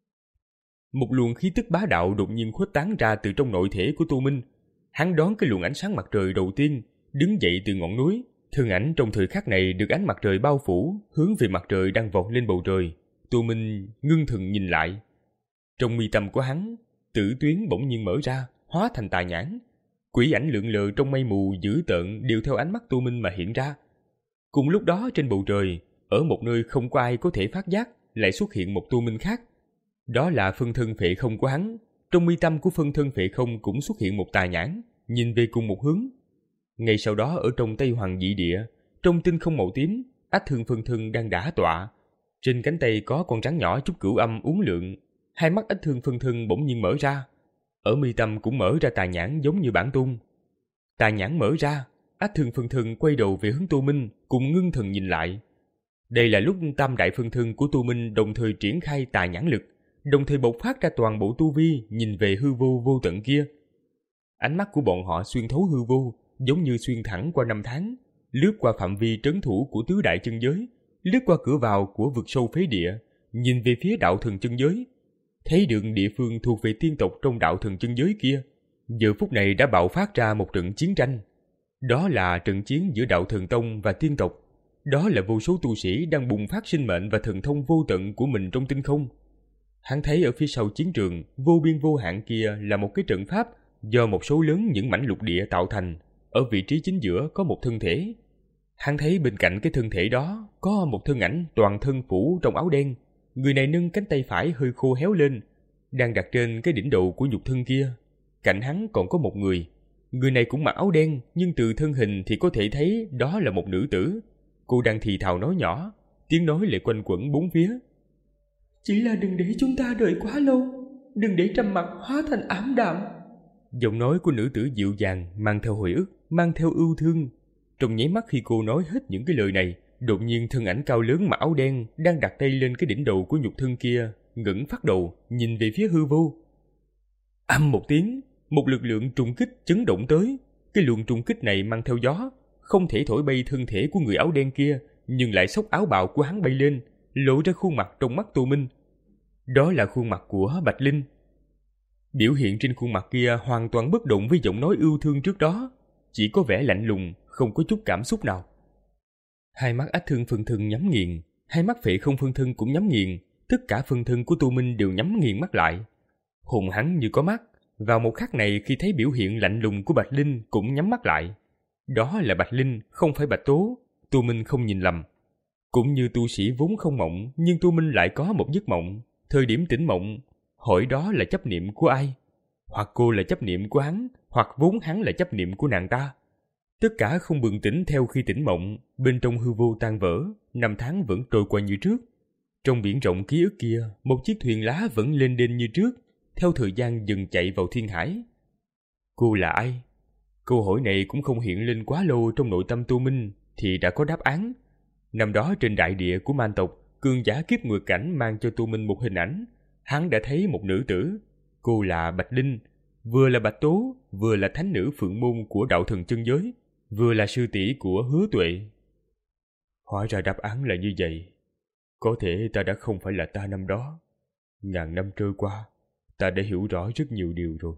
Một luồng khí tức bá đạo đột nhiên khuếch tán ra từ trong nội thể của Tô Minh. Hắn đón cái luồng ánh sáng mặt trời đầu tiên, đứng dậy từ ngọn núi. Thân ảnh trong thời khắc này được ánh mặt trời bao phủ, hướng về mặt trời đang vọt lên bầu trời. Tô Minh ngưng thần nhìn lại. Trong mi tâm của hắn, tử tuyến bỗng nhiên mở ra, hóa thành tà nhãn. Quỷ ảnh lượn lờ trong mây mù dữ tợn đều theo ánh mắt Tô Minh mà hiện ra. Cùng lúc đó trên bầu trời, ở một nơi không có ai có thể phát giác, lại xuất hiện một Tô Minh khác. Đó là phân thân phệ không của hắn. Trong mi tâm của phân thân phệ không cũng xuất hiện một tà nhãn, nhìn về cùng một hướng. Ngay sau đó ở trong Tây Hoàng Dị Địa, trong tinh không màu tím, Ách Thương phân thân đang đả tọa. Trên cánh tay có con rắn nhỏ trúc cửu âm uốn lượn. Hai mắt Ách Thương phân thân bỗng nhiên mở ra. Ở mi tâm cũng mở ra tà nhãn giống như bản tôn. Tà nhãn mở ra, Ách Thương phân thân quay đầu về hướng Tô Minh, cùng ngưng thần nhìn lại. Đây là lúc tam đại phân thân của Tô Minh đồng thời triển khai tà nhãn lực, đồng thời bộc phát ra toàn bộ tu vi nhìn về hư vô vô tận kia. Ánh mắt của bọn họ xuyên thấu hư vô, giống như xuyên thẳng qua năm tháng, lướt qua phạm vi trấn thủ của tứ đại chân giới, lướt qua cửa vào của vực sâu phế địa, nhìn về phía đạo thần chân giới. Thấy được địa phương thuộc về tiên tộc trong đạo thần chân giới kia, giờ phút này đã bạo phát ra một trận chiến tranh. Đó là trận chiến giữa đạo thần tông và tiên tộc. Đó là vô số tu sĩ đang bùng phát sinh mệnh và thần thông vô tận của mình trong tinh không. Hắn thấy ở phía sau chiến trường vô biên vô hạn kia là một cái trận pháp do một số lớn những mảnh lục địa tạo thành. Ở vị trí chính giữa có một thân thể. Hắn thấy bên cạnh cái thân thể đó có một thân ảnh toàn thân phủ trong áo đen. Người này nâng cánh tay phải hơi khô héo lên, đang đặt trên cái đỉnh đầu của nhục thân kia. Cạnh hắn còn có một người. Người này cũng mặc áo đen, nhưng từ thân hình thì có thể thấy đó là một nữ tử. Cô đang thì thào nói nhỏ, tiếng nói lại quanh quẩn bốn phía. Chỉ là đừng để chúng ta đợi quá lâu, đừng để trầm mặc hóa thành ảm đạm. Giọng nói của nữ tử dịu dàng, mang theo hồi ức, mang theo ưu thương. Trong nháy mắt khi cô nói hết những cái lời này, đột nhiên thân ảnh cao lớn mặc áo đen đang đặt tay lên cái đỉnh đầu của nhục thân kia, ngẩng phát đầu, nhìn về phía hư vô. Âm một tiếng, một lực lượng trùng kích chấn động tới. Cái luồng trùng kích này mang theo gió, không thể thổi bay thân thể của người áo đen kia, nhưng lại xốc áo bào của hắn bay lên, lộ ra khuôn mặt trong mắt Tô Minh. Đó là khuôn mặt của Bạch Linh. Biểu hiện trên khuôn mặt kia hoàn toàn bất động với giọng nói yêu thương trước đó, chỉ có vẻ lạnh lùng, không có chút cảm xúc nào. Hai mắt Ách Thương phân thân nhắm nghiền, hai mắt Phệ Không phân thân cũng nhắm nghiền, tất cả phân thân của Tô Minh đều nhắm nghiền mắt lại. Hồn hắn như có mắt, vào một khắc này khi thấy biểu hiện lạnh lùng của Bạch Linh cũng nhắm mắt lại. Đó là Bạch Linh, không phải Bạch Tố. Tô Minh không nhìn lầm. Cũng như tu sĩ vốn không mộng, nhưng Tô Minh lại có một giấc mộng. Thời điểm tỉnh mộng, hỏi đó là chấp niệm của ai? Hoặc cô là chấp niệm của hắn, hoặc vốn hắn là chấp niệm của nàng ta. Tất cả không bừng tỉnh theo khi tỉnh mộng, bên trong hư vô tan vỡ, năm tháng vẫn trôi qua như trước. Trong biển rộng ký ức kia, một chiếc thuyền lá vẫn lên đên như trước, theo thời gian dần chạy vào thiên hải. Cô là ai? Câu hỏi này cũng không hiện lên quá lâu trong nội tâm Tô Minh, thì đã có đáp án. Năm đó trên đại địa của man tộc, cường giả kiếp nguyệt cảnh mang cho Tô Minh một hình ảnh. Hắn đã thấy một nữ tử. Cô là Bạch Linh, vừa là Bạch Tố, vừa là thánh nữ phượng môn của đạo thần chân giới, vừa là sư tỷ của Hứa Tuệ. Hóa ra đáp án là như vậy. Có thể ta đã không phải là ta năm đó. Ngàn năm trôi qua, ta đã hiểu rõ rất nhiều điều rồi.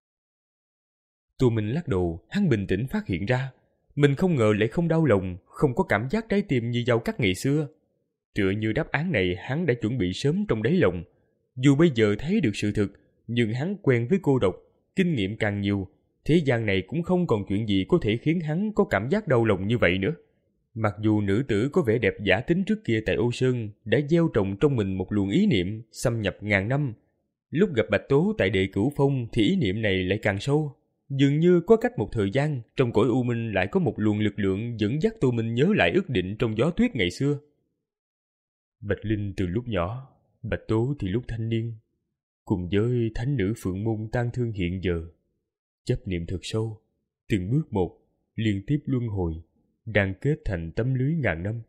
Tô Minh lắc đầu, hắn bình tĩnh phát hiện ra, mình không ngờ lại không đau lòng, không có cảm giác trái tim như dao cắt ngày xưa. Tựa như đáp án này hắn đã chuẩn bị sớm trong đáy lòng. Dù bây giờ thấy được sự thực, nhưng hắn quen với cô độc, kinh nghiệm càng nhiều, thế gian này cũng không còn chuyện gì có thể khiến hắn có cảm giác đau lòng như vậy nữa. Mặc dù nữ tử có vẻ đẹp giả tính trước kia tại Ô Sơn đã gieo trồng trong mình một luồng ý niệm xâm nhập ngàn năm, lúc gặp Bạch Tố tại Đệ Cửu Phong thì ý niệm này lại càng sâu. Dường như có cách một thời gian, trong cõi u minh lại có một luồng lực lượng dẫn dắt Tô Minh nhớ lại ước định trong gió tuyết ngày xưa. Bạch Linh từ lúc nhỏ, Bạch Tố thì lúc thanh niên, cùng với thánh nữ phượng môn tan thương hiện giờ. Chấp niệm thật sâu, từng bước một, liên tiếp luân hồi, đang kết thành tấm lưới ngàn năm.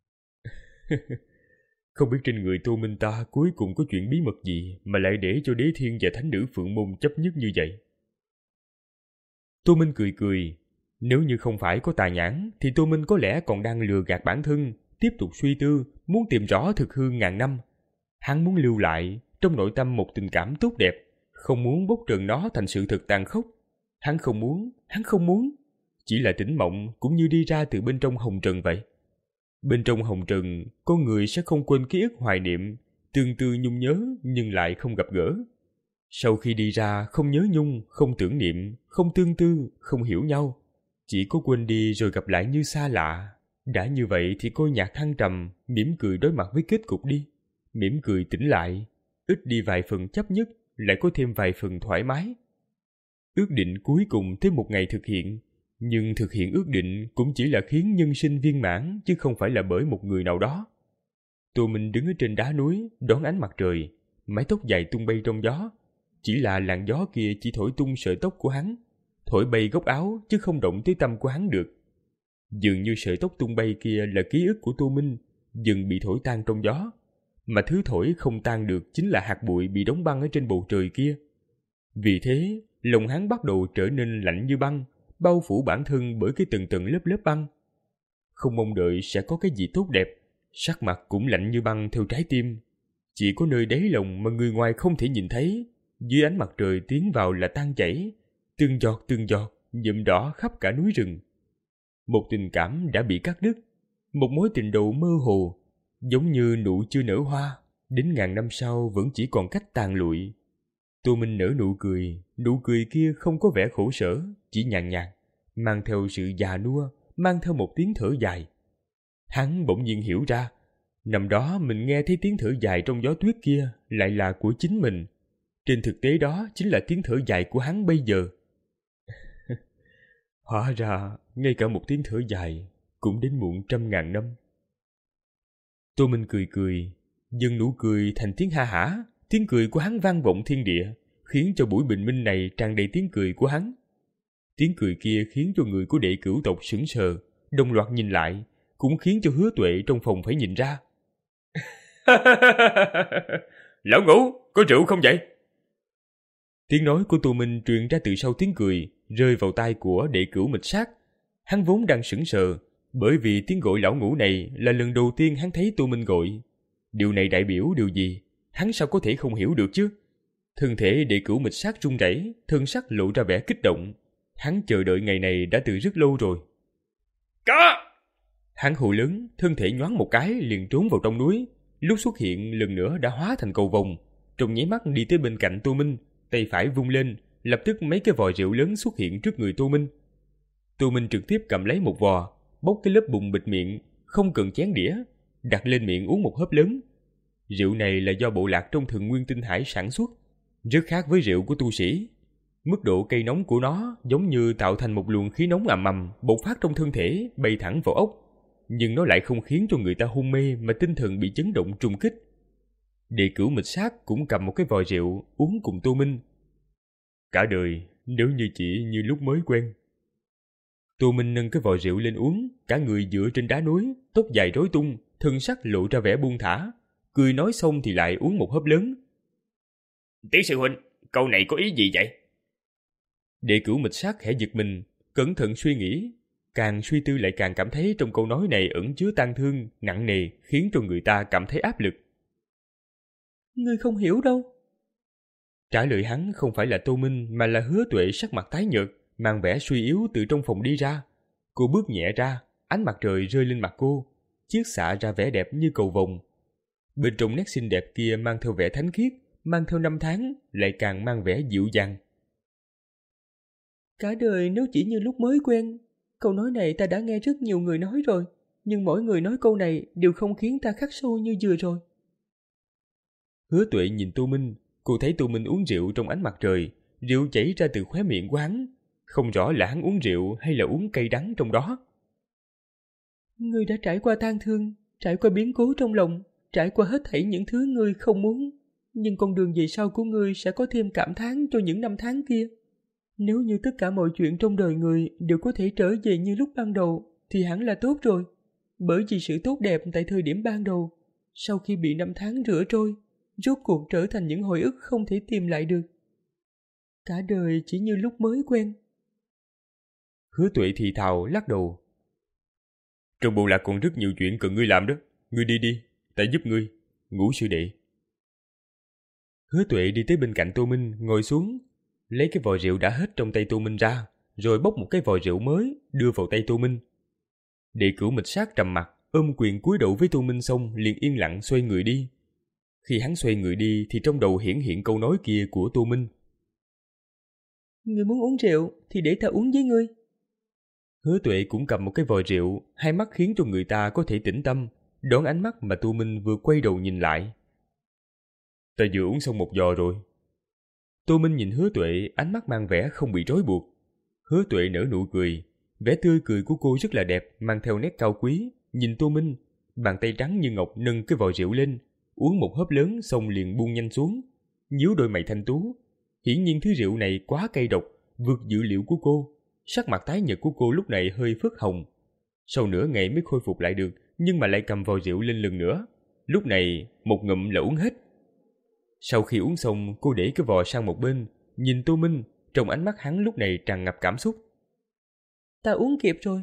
Không biết trên người Tô Minh ta cuối cùng có chuyện bí mật gì mà lại để cho đế thiên và thánh nữ Phượng Môn chấp nhất như vậy. Tô Minh cười cười. Nếu như không phải có tà nhãn thì Tô Minh có lẽ còn đang lừa gạt bản thân, tiếp tục suy tư, muốn tìm rõ thực hư ngàn năm. Hắn muốn lưu lại trong nội tâm một tình cảm tốt đẹp, không muốn bốc trần nó thành sự thật tàn khốc. Hắn không muốn, hắn không muốn. Chỉ là tỉnh mộng cũng như đi ra từ bên trong hồng trần vậy. Bên trong hồng trần, con người sẽ không quên ký ức hoài niệm, tương tư nhung nhớ nhưng lại không gặp gỡ. Sau khi đi ra không nhớ nhung, không tưởng niệm, không tương tư, không hiểu nhau. Chỉ có quên đi rồi gặp lại như xa lạ. Đã như vậy thì cô nhạc thăng trầm, mỉm cười đối mặt với kết cục đi. Mỉm cười tỉnh lại, ít đi vài phần chấp nhất, lại có thêm vài phần thoải mái. Ước định cuối cùng tới một ngày thực hiện. Nhưng thực hiện ước định cũng chỉ là khiến nhân sinh viên mãn, chứ không phải là bởi một người nào đó. Tô Minh đứng ở trên đá núi, đón ánh mặt trời, mái tóc dài tung bay trong gió. Chỉ là làn gió kia chỉ thổi tung sợi tóc của hắn, thổi bay góc áo chứ không động tới tâm của hắn được. Dường như sợi tóc tung bay kia là ký ức của Tô Minh, dần bị thổi tan trong gió. Mà thứ thổi không tan được chính là hạt bụi bị đóng băng ở trên bầu trời kia. Vì thế, lòng hắn bắt đầu trở nên lạnh như băng, bao phủ bản thân bởi cái từng tầng lớp lớp băng. Không mong đợi sẽ có cái gì tốt đẹp, sắc mặt cũng lạnh như băng theo trái tim. Chỉ có nơi đáy lòng mà người ngoài không thể nhìn thấy, dưới ánh mặt trời tiến vào là tan chảy, từng giọt từng giọt nhuộm đỏ khắp cả núi rừng. Một tình cảm đã bị cắt đứt, một mối tình đầu mơ hồ, giống như nụ chưa nở hoa, đến ngàn năm sau vẫn chỉ còn cách tàn lụi. Tô Minh nở nụ cười, nụ cười kia không có vẻ khổ sở, chỉ nhàn nhạt, mang theo sự già nua, mang theo một tiếng thở dài. Hắn bỗng nhiên hiểu ra, năm đó mình nghe thấy tiếng thở dài trong gió tuyết kia lại là của chính mình. Trên thực tế đó chính là tiếng thở dài của hắn bây giờ. Hóa ra, ngay cả một tiếng thở dài cũng đến muộn trăm ngàn năm. Tô Minh cười cười, dần nụ cười thành tiếng ha hả. Tiếng cười của hắn vang vọng thiên địa, khiến cho buổi bình minh này tràn đầy tiếng cười của hắn. Tiếng cười kia khiến cho người của Đệ Cửu tộc sững sờ, đồng loạt nhìn lại, cũng khiến cho Hứa Tuệ trong phòng phải nhìn ra. Lão Ngũ, có rượu không vậy? Tiếng nói của Tô Minh truyền ra từ sau tiếng cười, rơi vào tai của Đệ Cửu Mịch Sát. Hắn vốn đang sững sờ, bởi vì tiếng gọi Lão Ngũ này là lần đầu tiên hắn thấy Tô Minh gọi. Điều này đại biểu điều gì? Hắn sao có thể không hiểu được chứ? Thân thể Đệ Cửu Mịch Sát run rẩy, thân sắc lộ ra vẻ kích động. Hắn chờ đợi ngày này đã từ rất lâu rồi. Cá! Hắn hô lớn, thân thể nhoáng một cái liền trốn vào trong núi. Lúc xuất hiện lần nữa đã hóa thành cầu vồng, trong nháy mắt đi tới bên cạnh Tô Minh, tay phải vung lên, lập tức mấy cái vò rượu lớn xuất hiện trước người Tô Minh. Tô Minh trực tiếp cầm lấy một vò, bốc cái lớp bùn bịt miệng, không cần chén đĩa, đặt lên miệng uống một hớp lớn. Rượu này là do bộ lạc trong Thần Nguyên Tinh Hải sản xuất, rất khác với rượu của tu sĩ. Mức độ cay nóng của nó giống như tạo thành một luồng khí nóng ầm ầm bộc phát trong thân thể, bay thẳng vào ốc, nhưng nó lại không khiến cho người ta hôn mê mà tinh thần bị chấn động trùng kích. Đệ Cửu Mịch Sát cũng cầm một cái vò rượu uống cùng Tô Minh. Cả đời nếu như chỉ như lúc mới quen. Tô Minh nâng cái vò rượu lên uống, cả người dựa trên đá núi, tóc dài rối tung, thân sắc lộ ra vẻ buông thả, cười nói xong thì lại uống một hớp lớn. Tiểu sư huynh, câu này có ý gì vậy? Đệ Cửu Mịch Sát khẽ giật mình, cẩn thận suy nghĩ, càng suy tư lại càng cảm thấy trong câu nói này ẩn chứa tang thương nặng nề, khiến cho người ta cảm thấy áp lực. Ngươi không hiểu đâu. Trả lời hắn không phải là Tô Minh mà là Hứa Tuệ sắc mặt tái nhợt, mang vẻ suy yếu từ trong phòng đi ra. Cô bước nhẹ ra, ánh mặt trời rơi lên mặt cô, chiết xạ ra vẻ đẹp như cầu vồng. Bên trong nét xinh đẹp kia mang theo vẻ thánh khiết, mang theo năm tháng lại càng mang vẻ dịu dàng. Cả đời nếu chỉ như lúc mới quen, câu nói này ta đã nghe rất nhiều người nói rồi, nhưng mỗi người nói câu này đều không khiến ta khắc sâu như vừa rồi. Hứa Tuệ nhìn Tô Minh, cô thấy Tô Minh uống rượu trong ánh mặt trời, rượu chảy ra từ khóe miệng của hắn, không rõ là hắn uống rượu hay là uống cay đắng trong đó. Ngươi đã trải qua tang thương, trải qua biến cố trong lòng, trải qua hết thảy những thứ ngươi không muốn, nhưng con đường về sau của ngươi sẽ có thêm cảm thán cho những năm tháng kia. Nếu như tất cả mọi chuyện trong đời người đều có thể trở về như lúc ban đầu, thì hẳn là tốt rồi. Bởi vì sự tốt đẹp tại thời điểm ban đầu, sau khi bị năm tháng rửa trôi, rốt cuộc trở thành những hồi ức không thể tìm lại được. Cả đời chỉ như lúc mới quen. Hứa Tuệ thì thào lắc đầu. Trong bộ lạc còn rất nhiều chuyện cần ngươi làm đó. Ngươi đi đi, ta giúp ngươi. Ngũ sư đệ. Hứa Tuệ đi tới bên cạnh Tô Minh, ngồi xuống, lấy cái vò rượu đã hết trong tay Tô Minh ra, rồi bốc một cái vò rượu mới đưa vào tay Tô Minh. Đệ cửu Mịch Sát trầm mặt, ôm quyền cúi đầu với Tô Minh xong liền yên lặng xoay người đi. Khi hắn xoay người đi thì trong đầu hiển hiện câu nói kia của Tô Minh. Ngươi muốn uống rượu thì để ta uống với ngươi. Hứa Tuệ cũng cầm một cái vò rượu, hai mắt khiến cho người ta có thể tĩnh tâm, đón ánh mắt mà Tô Minh vừa quay đầu nhìn lại. Ta vừa uống xong một vò rồi. Tô Minh nhìn Hứa Tuệ, ánh mắt mang vẻ không bị trói buộc. Hứa Tuệ nở nụ cười, vẻ tươi cười của cô rất là đẹp, mang theo nét cao quý. Nhìn Tô Minh, bàn tay trắng như ngọc nâng cái vò rượu lên, uống một hớp lớn xong liền buông nhanh xuống, nhíu đôi mày thanh tú. Hiển nhiên thứ rượu này quá cay độc, vượt dự liệu của cô. Sắc mặt tái nhợt của cô lúc này hơi phớt hồng. Sau nửa ngày mới khôi phục lại được, nhưng mà lại cầm vò rượu lên lần nữa. Lúc này một ngụm là uống hết. Sau khi uống xong, cô để cái vò sang một bên, nhìn Tô Minh, trong ánh mắt hắn lúc này tràn ngập cảm xúc. Ta uống kịp rồi.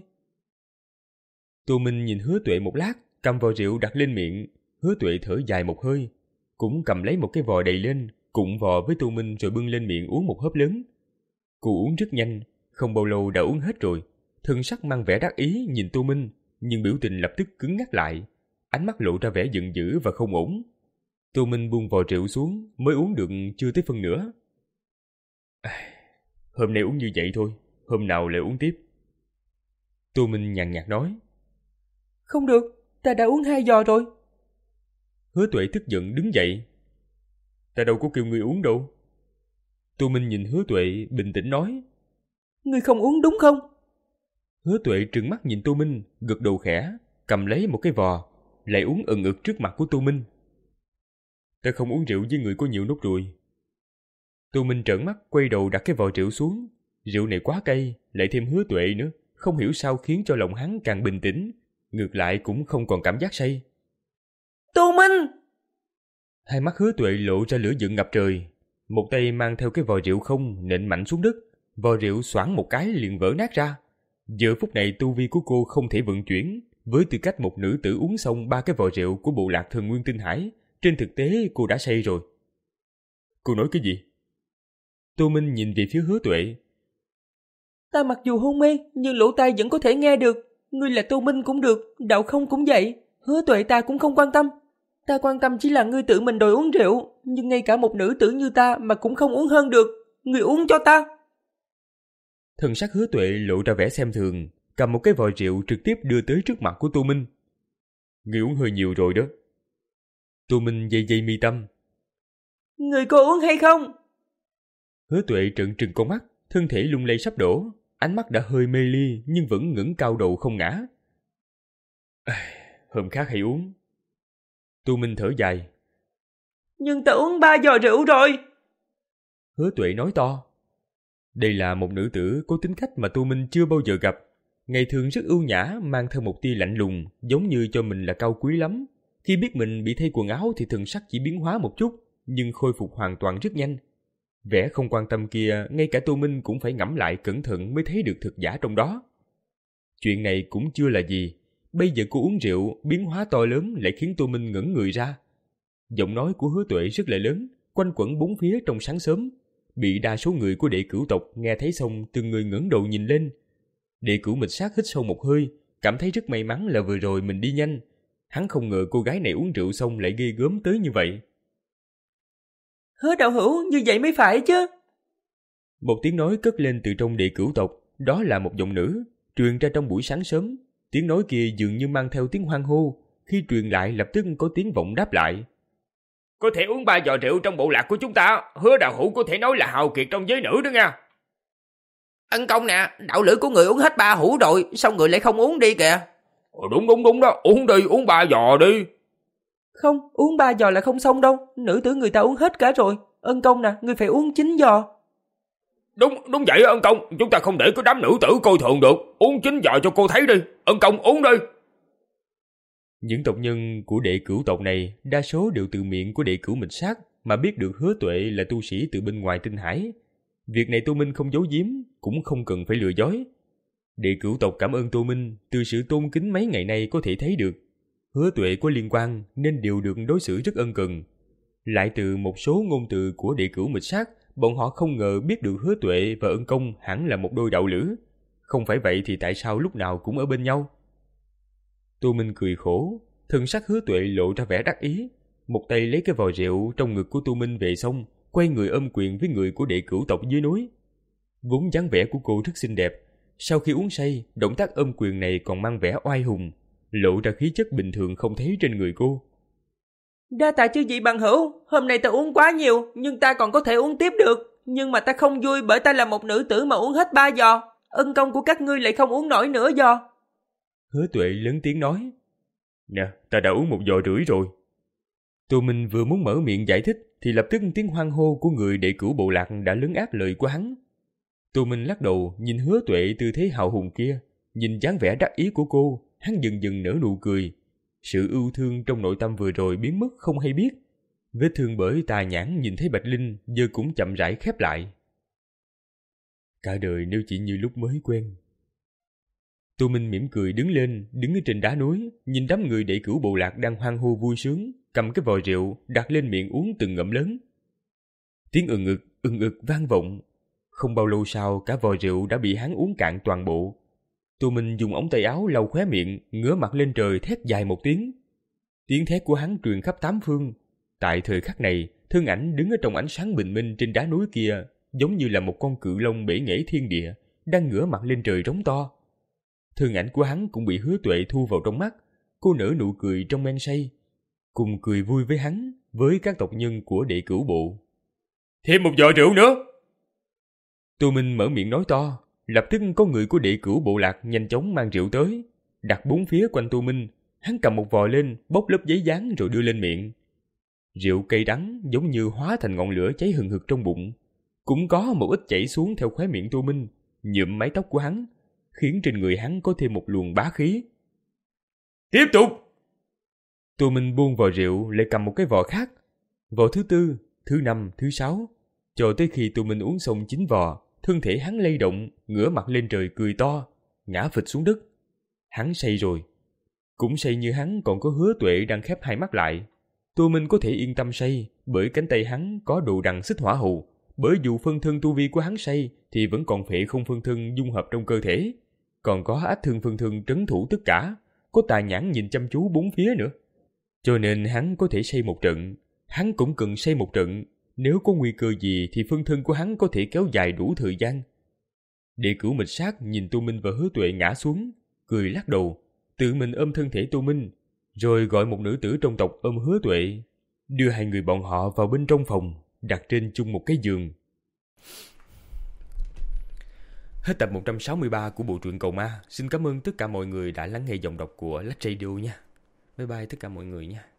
Tô Minh nhìn Hứa Tuệ một lát, cầm vò rượu đặt lên miệng. Hứa Tuệ thở dài một hơi, cũng cầm lấy một cái vò đầy lên, cụng vò với Tô Minh rồi bưng lên miệng uống một hớp lớn. Cô uống rất nhanh, không bao lâu đã uống hết rồi. Thân sắc mang vẻ đắc ý nhìn Tô Minh, nhưng biểu tình lập tức cứng ngắc lại, ánh mắt lộ ra vẻ giận dữ và không ổn. Tô Minh buông vò rượu xuống, mới uống được chưa tới phân nửa. À, hôm nay uống như vậy thôi, hôm nào lại uống tiếp. Tô Minh nhàn nhạt nói. Không được, ta đã uống hai vò rồi. Hứa Tuệ tức giận đứng dậy. Ta đâu có kêu ngươi uống đâu. Tô Minh nhìn Hứa Tuệ bình tĩnh nói. Ngươi không uống đúng không? Hứa Tuệ trừng mắt nhìn Tô Minh, gật đầu khẽ, cầm lấy một cái vò, lại uống ừng ực trước mặt của Tô Minh. Ta không uống rượu với người có nhiều nốt ruồi. Tô Minh trợn mắt quay đầu đặt cái vò rượu xuống. Rượu này quá cay, lại thêm Hứa Tuệ nữa, không hiểu sao khiến cho lòng hắn càng bình tĩnh, ngược lại cũng không còn cảm giác say. Tô Minh! Hai mắt Hứa Tuệ lộ ra lửa giận ngập trời, một tay mang theo cái vò rượu không nện mạnh xuống đất, vò rượu xoảng một cái liền vỡ nát ra. Giờ phút này tu vi của cô không thể vận chuyển, với tư cách một nữ tử uống xong ba cái vò rượu của bộ lạc Thần Nguyên Tinh Hải, trên thực tế cô đã say rồi. Cô nói cái gì? Tô Minh nhìn về phía Hứa Tuệ. Ta mặc dù hôn mê, nhưng lỗ tai vẫn có thể nghe được. Ngươi là Tô Minh cũng được, Đạo Không cũng vậy. Hứa Tuệ ta cũng không quan tâm. Ta quan tâm chỉ là ngươi tự mình đòi uống rượu, nhưng ngay cả một nữ tử như ta mà cũng không uống hơn được. Ngươi uống cho ta. Thần sắc Hứa Tuệ lộ ra vẻ xem thường, cầm một cái vò rượu trực tiếp đưa tới trước mặt của Tô Minh. Ngươi uống hơi nhiều rồi đó. Tô Minh dây dây mi tâm. Ngươi có uống hay không? Hứa Tuệ trợn trừng con mắt, thân thể lung lay sắp đổ, ánh mắt đã hơi mê ly nhưng vẫn ngẩng cao đầu không ngã. À, hôm khác hãy uống. Tô Minh thở dài. Nhưng ta uống ba vò rượu rồi. Hứa Tuệ nói to. Đây là một nữ tử có tính cách mà Tô Minh chưa bao giờ gặp. Ngày thường rất ưu nhã, mang theo một tia lạnh lùng, giống như cho mình là cao quý lắm. Khi biết mình bị thay quần áo thì thần sắc chỉ biến hóa một chút, nhưng khôi phục hoàn toàn rất nhanh. Vẻ không quan tâm kia, ngay cả Tô Minh cũng phải ngẫm lại cẩn thận mới thấy được thực giả trong đó. Chuyện này cũng chưa là gì. Bây giờ cô uống rượu, biến hóa to lớn lại khiến Tô Minh ngẩn người ra. Giọng nói của Hứa Tuệ rất là lớn, quanh quẩn bốn phía trong sáng sớm. Bị đa số người của Đệ Cửu tộc nghe thấy xong từng người ngẩng đầu nhìn lên. Đệ Cửu Mịch Sát hít sâu một hơi, cảm thấy rất may mắn là vừa rồi mình đi nhanh. Hắn không ngờ cô gái này uống rượu xong lại ghê gớm tới như vậy. Hứa đạo hữu, như vậy mới phải chứ. Một tiếng nói cất lên từ trong Đệ Cửu tộc, đó là một giọng nữ, truyền ra trong buổi sáng sớm. Tiếng nói kia dường như mang theo tiếng hoan hô, khi truyền lại lập tức có tiếng vọng đáp lại. Có thể uống ba vò rượu trong bộ lạc của chúng ta, Hứa đạo hữu có thể nói là hào kiệt trong giới nữ đó nha. Ân công nè, đạo lữ của người uống hết ba hũ rồi, sao người lại không uống đi kìa? Ồ, đúng đúng đúng đó, uống đi, uống ba vò đi. Không, uống ba vò là không xong đâu, nữ tử người ta uống hết cả rồi. Ân công nè, người phải uống chín vò. Đúng, đúng vậy ân công, chúng ta không để có đám nữ tử coi thường được. Uống chính giò cho cô thấy đi, ân công uống đi. Những tộc nhân của đệ cửu tộc này đa số đều từ miệng của đệ cửu Mịch Sát mà biết được Hứa Tuệ là tu sĩ từ bên ngoài tinh hải. Việc này Tô Minh không giấu giếm, cũng không cần phải lừa dối. Đệ cửu tộc cảm ơn Tô Minh, từ sự tôn kính mấy ngày nay có thể thấy được. Hứa Tuệ có liên quan nên đều được đối xử rất ân cần. Lại từ một số ngôn từ của đệ cửu Mịch Sát, bọn họ không ngờ biết được Hứa Tuệ và ân công hẳn là một đôi đạo lữ. Không phải vậy thì tại sao lúc nào cũng ở bên nhau? Tô Minh cười khổ, thần sắc Hứa Tuệ lộ ra vẻ đắc ý. Một tay lấy cái vò rượu trong ngực của Tô Minh về xong, quay người ôm quyền với người của đệ cửu tộc dưới núi. Vốn dáng vẻ của cô rất xinh đẹp, sau khi uống say, động tác ôm quyền này còn mang vẻ oai hùng, lộ ra khí chất bình thường không thấy trên người cô. Đa tạ chư vị bằng hữu, hôm nay ta uống quá nhiều, nhưng ta còn có thể uống tiếp được. Nhưng mà ta không vui bởi ta là một nữ tử mà uống hết ba giò. Ân công của các ngươi lại không uống nổi nữa giò. Hứa Tuệ lớn tiếng nói. Nè, ta đã uống một giò rưỡi rồi. Tô Minh vừa muốn mở miệng giải thích thì lập tức tiếng hoan hô của người đệ cửu bộ lạc đã lấn át lời của hắn. Tô Minh lắc đầu nhìn Hứa Tuệ tư thế hào hùng kia, nhìn dáng vẻ đắc ý của cô, hắn dần dần nở nụ cười. Sự ưu thương trong nội tâm vừa rồi biến mất không hay biết. Vết thương bởi tà nhãn nhìn thấy Bạch Linh giờ cũng chậm rãi khép lại. Cả đời nếu chỉ như lúc mới quen. Tô Minh mỉm cười đứng lên, đứng ở trên đá núi, nhìn đám người đệ cửu bộ lạc đang hoan hô vui sướng, cầm cái vò rượu đặt lên miệng uống từng ngụm lớn. Tiếng ừng ực, ừng ực vang vọng. Không bao lâu sau cả vò rượu đã bị hắn uống cạn toàn bộ. Tô Minh dùng ống tay áo lau khóe miệng, ngửa mặt lên trời thét dài một tiếng. Tiếng thét của hắn truyền khắp tám phương. Tại thời khắc này, thân ảnh đứng ở trong ánh sáng bình minh trên đá núi kia, giống như là một con cự long bể nghễ thiên địa, đang ngửa mặt lên trời rống to. Thân ảnh của hắn cũng bị Hứa Tuệ thu vào trong mắt, cô nở nụ cười trong men say, cùng cười vui với hắn, với các tộc nhân của đệ cửu bộ. Thêm một giò rượu nữa. Tô Minh mở miệng nói to, lập tức có người của đệ cửu bộ lạc nhanh chóng mang rượu tới, đặt bốn phía quanh Tô Minh. Hắn cầm một vò lên, bốc lớp giấy dán rồi đưa lên miệng. Rượu cay đắng giống như hóa thành ngọn lửa cháy hừng hực trong bụng. Cũng có một ít chảy xuống theo khóe miệng Tô Minh, nhuộm mái tóc của hắn, khiến trên người hắn có thêm một luồng bá khí. Tiếp tục. Tô Minh buông vò rượu lại cầm một cái vò khác. Vò thứ tư, thứ năm, thứ sáu. Cho tới khi Tô Minh uống xong chín vò, thân thể hắn lay động, ngửa mặt lên trời cười to, ngã phịch xuống đất. Hắn say rồi. Cũng say như hắn còn có Hứa Tuệ đang khép hai mắt lại. Tô Minh có thể yên tâm say, bởi cánh tay hắn có đồ đằng xích hỏa hầu. Bởi dù phân thân tu vi của hắn say thì vẫn còn phệ không phân thân dung hợp trong cơ thể. Còn có ách thương phân thân trấn thủ tất cả, có tà nhãn nhìn chăm chú bốn phía nữa. Cho nên hắn có thể say một trận, hắn cũng cần say một trận. Nếu có nguy cơ gì thì phân thân của hắn có thể kéo dài đủ thời gian. Đệ cửu Mịch Sát nhìn Tô Minh và Hứa Tuệ ngã xuống, cười lắc đầu, tự mình ôm thân thể Tô Minh, rồi gọi một nữ tử trong tộc ôm Hứa Tuệ, đưa hai người bọn họ vào bên trong phòng, đặt trên chung một cái giường. Hết tập một trăm sáu mươi ba của bộ truyện Cầu Ma. Xin cảm ơn tất cả mọi người đã lắng nghe giọng đọc của Lách Radio nha. Bye bye tất cả mọi người nha.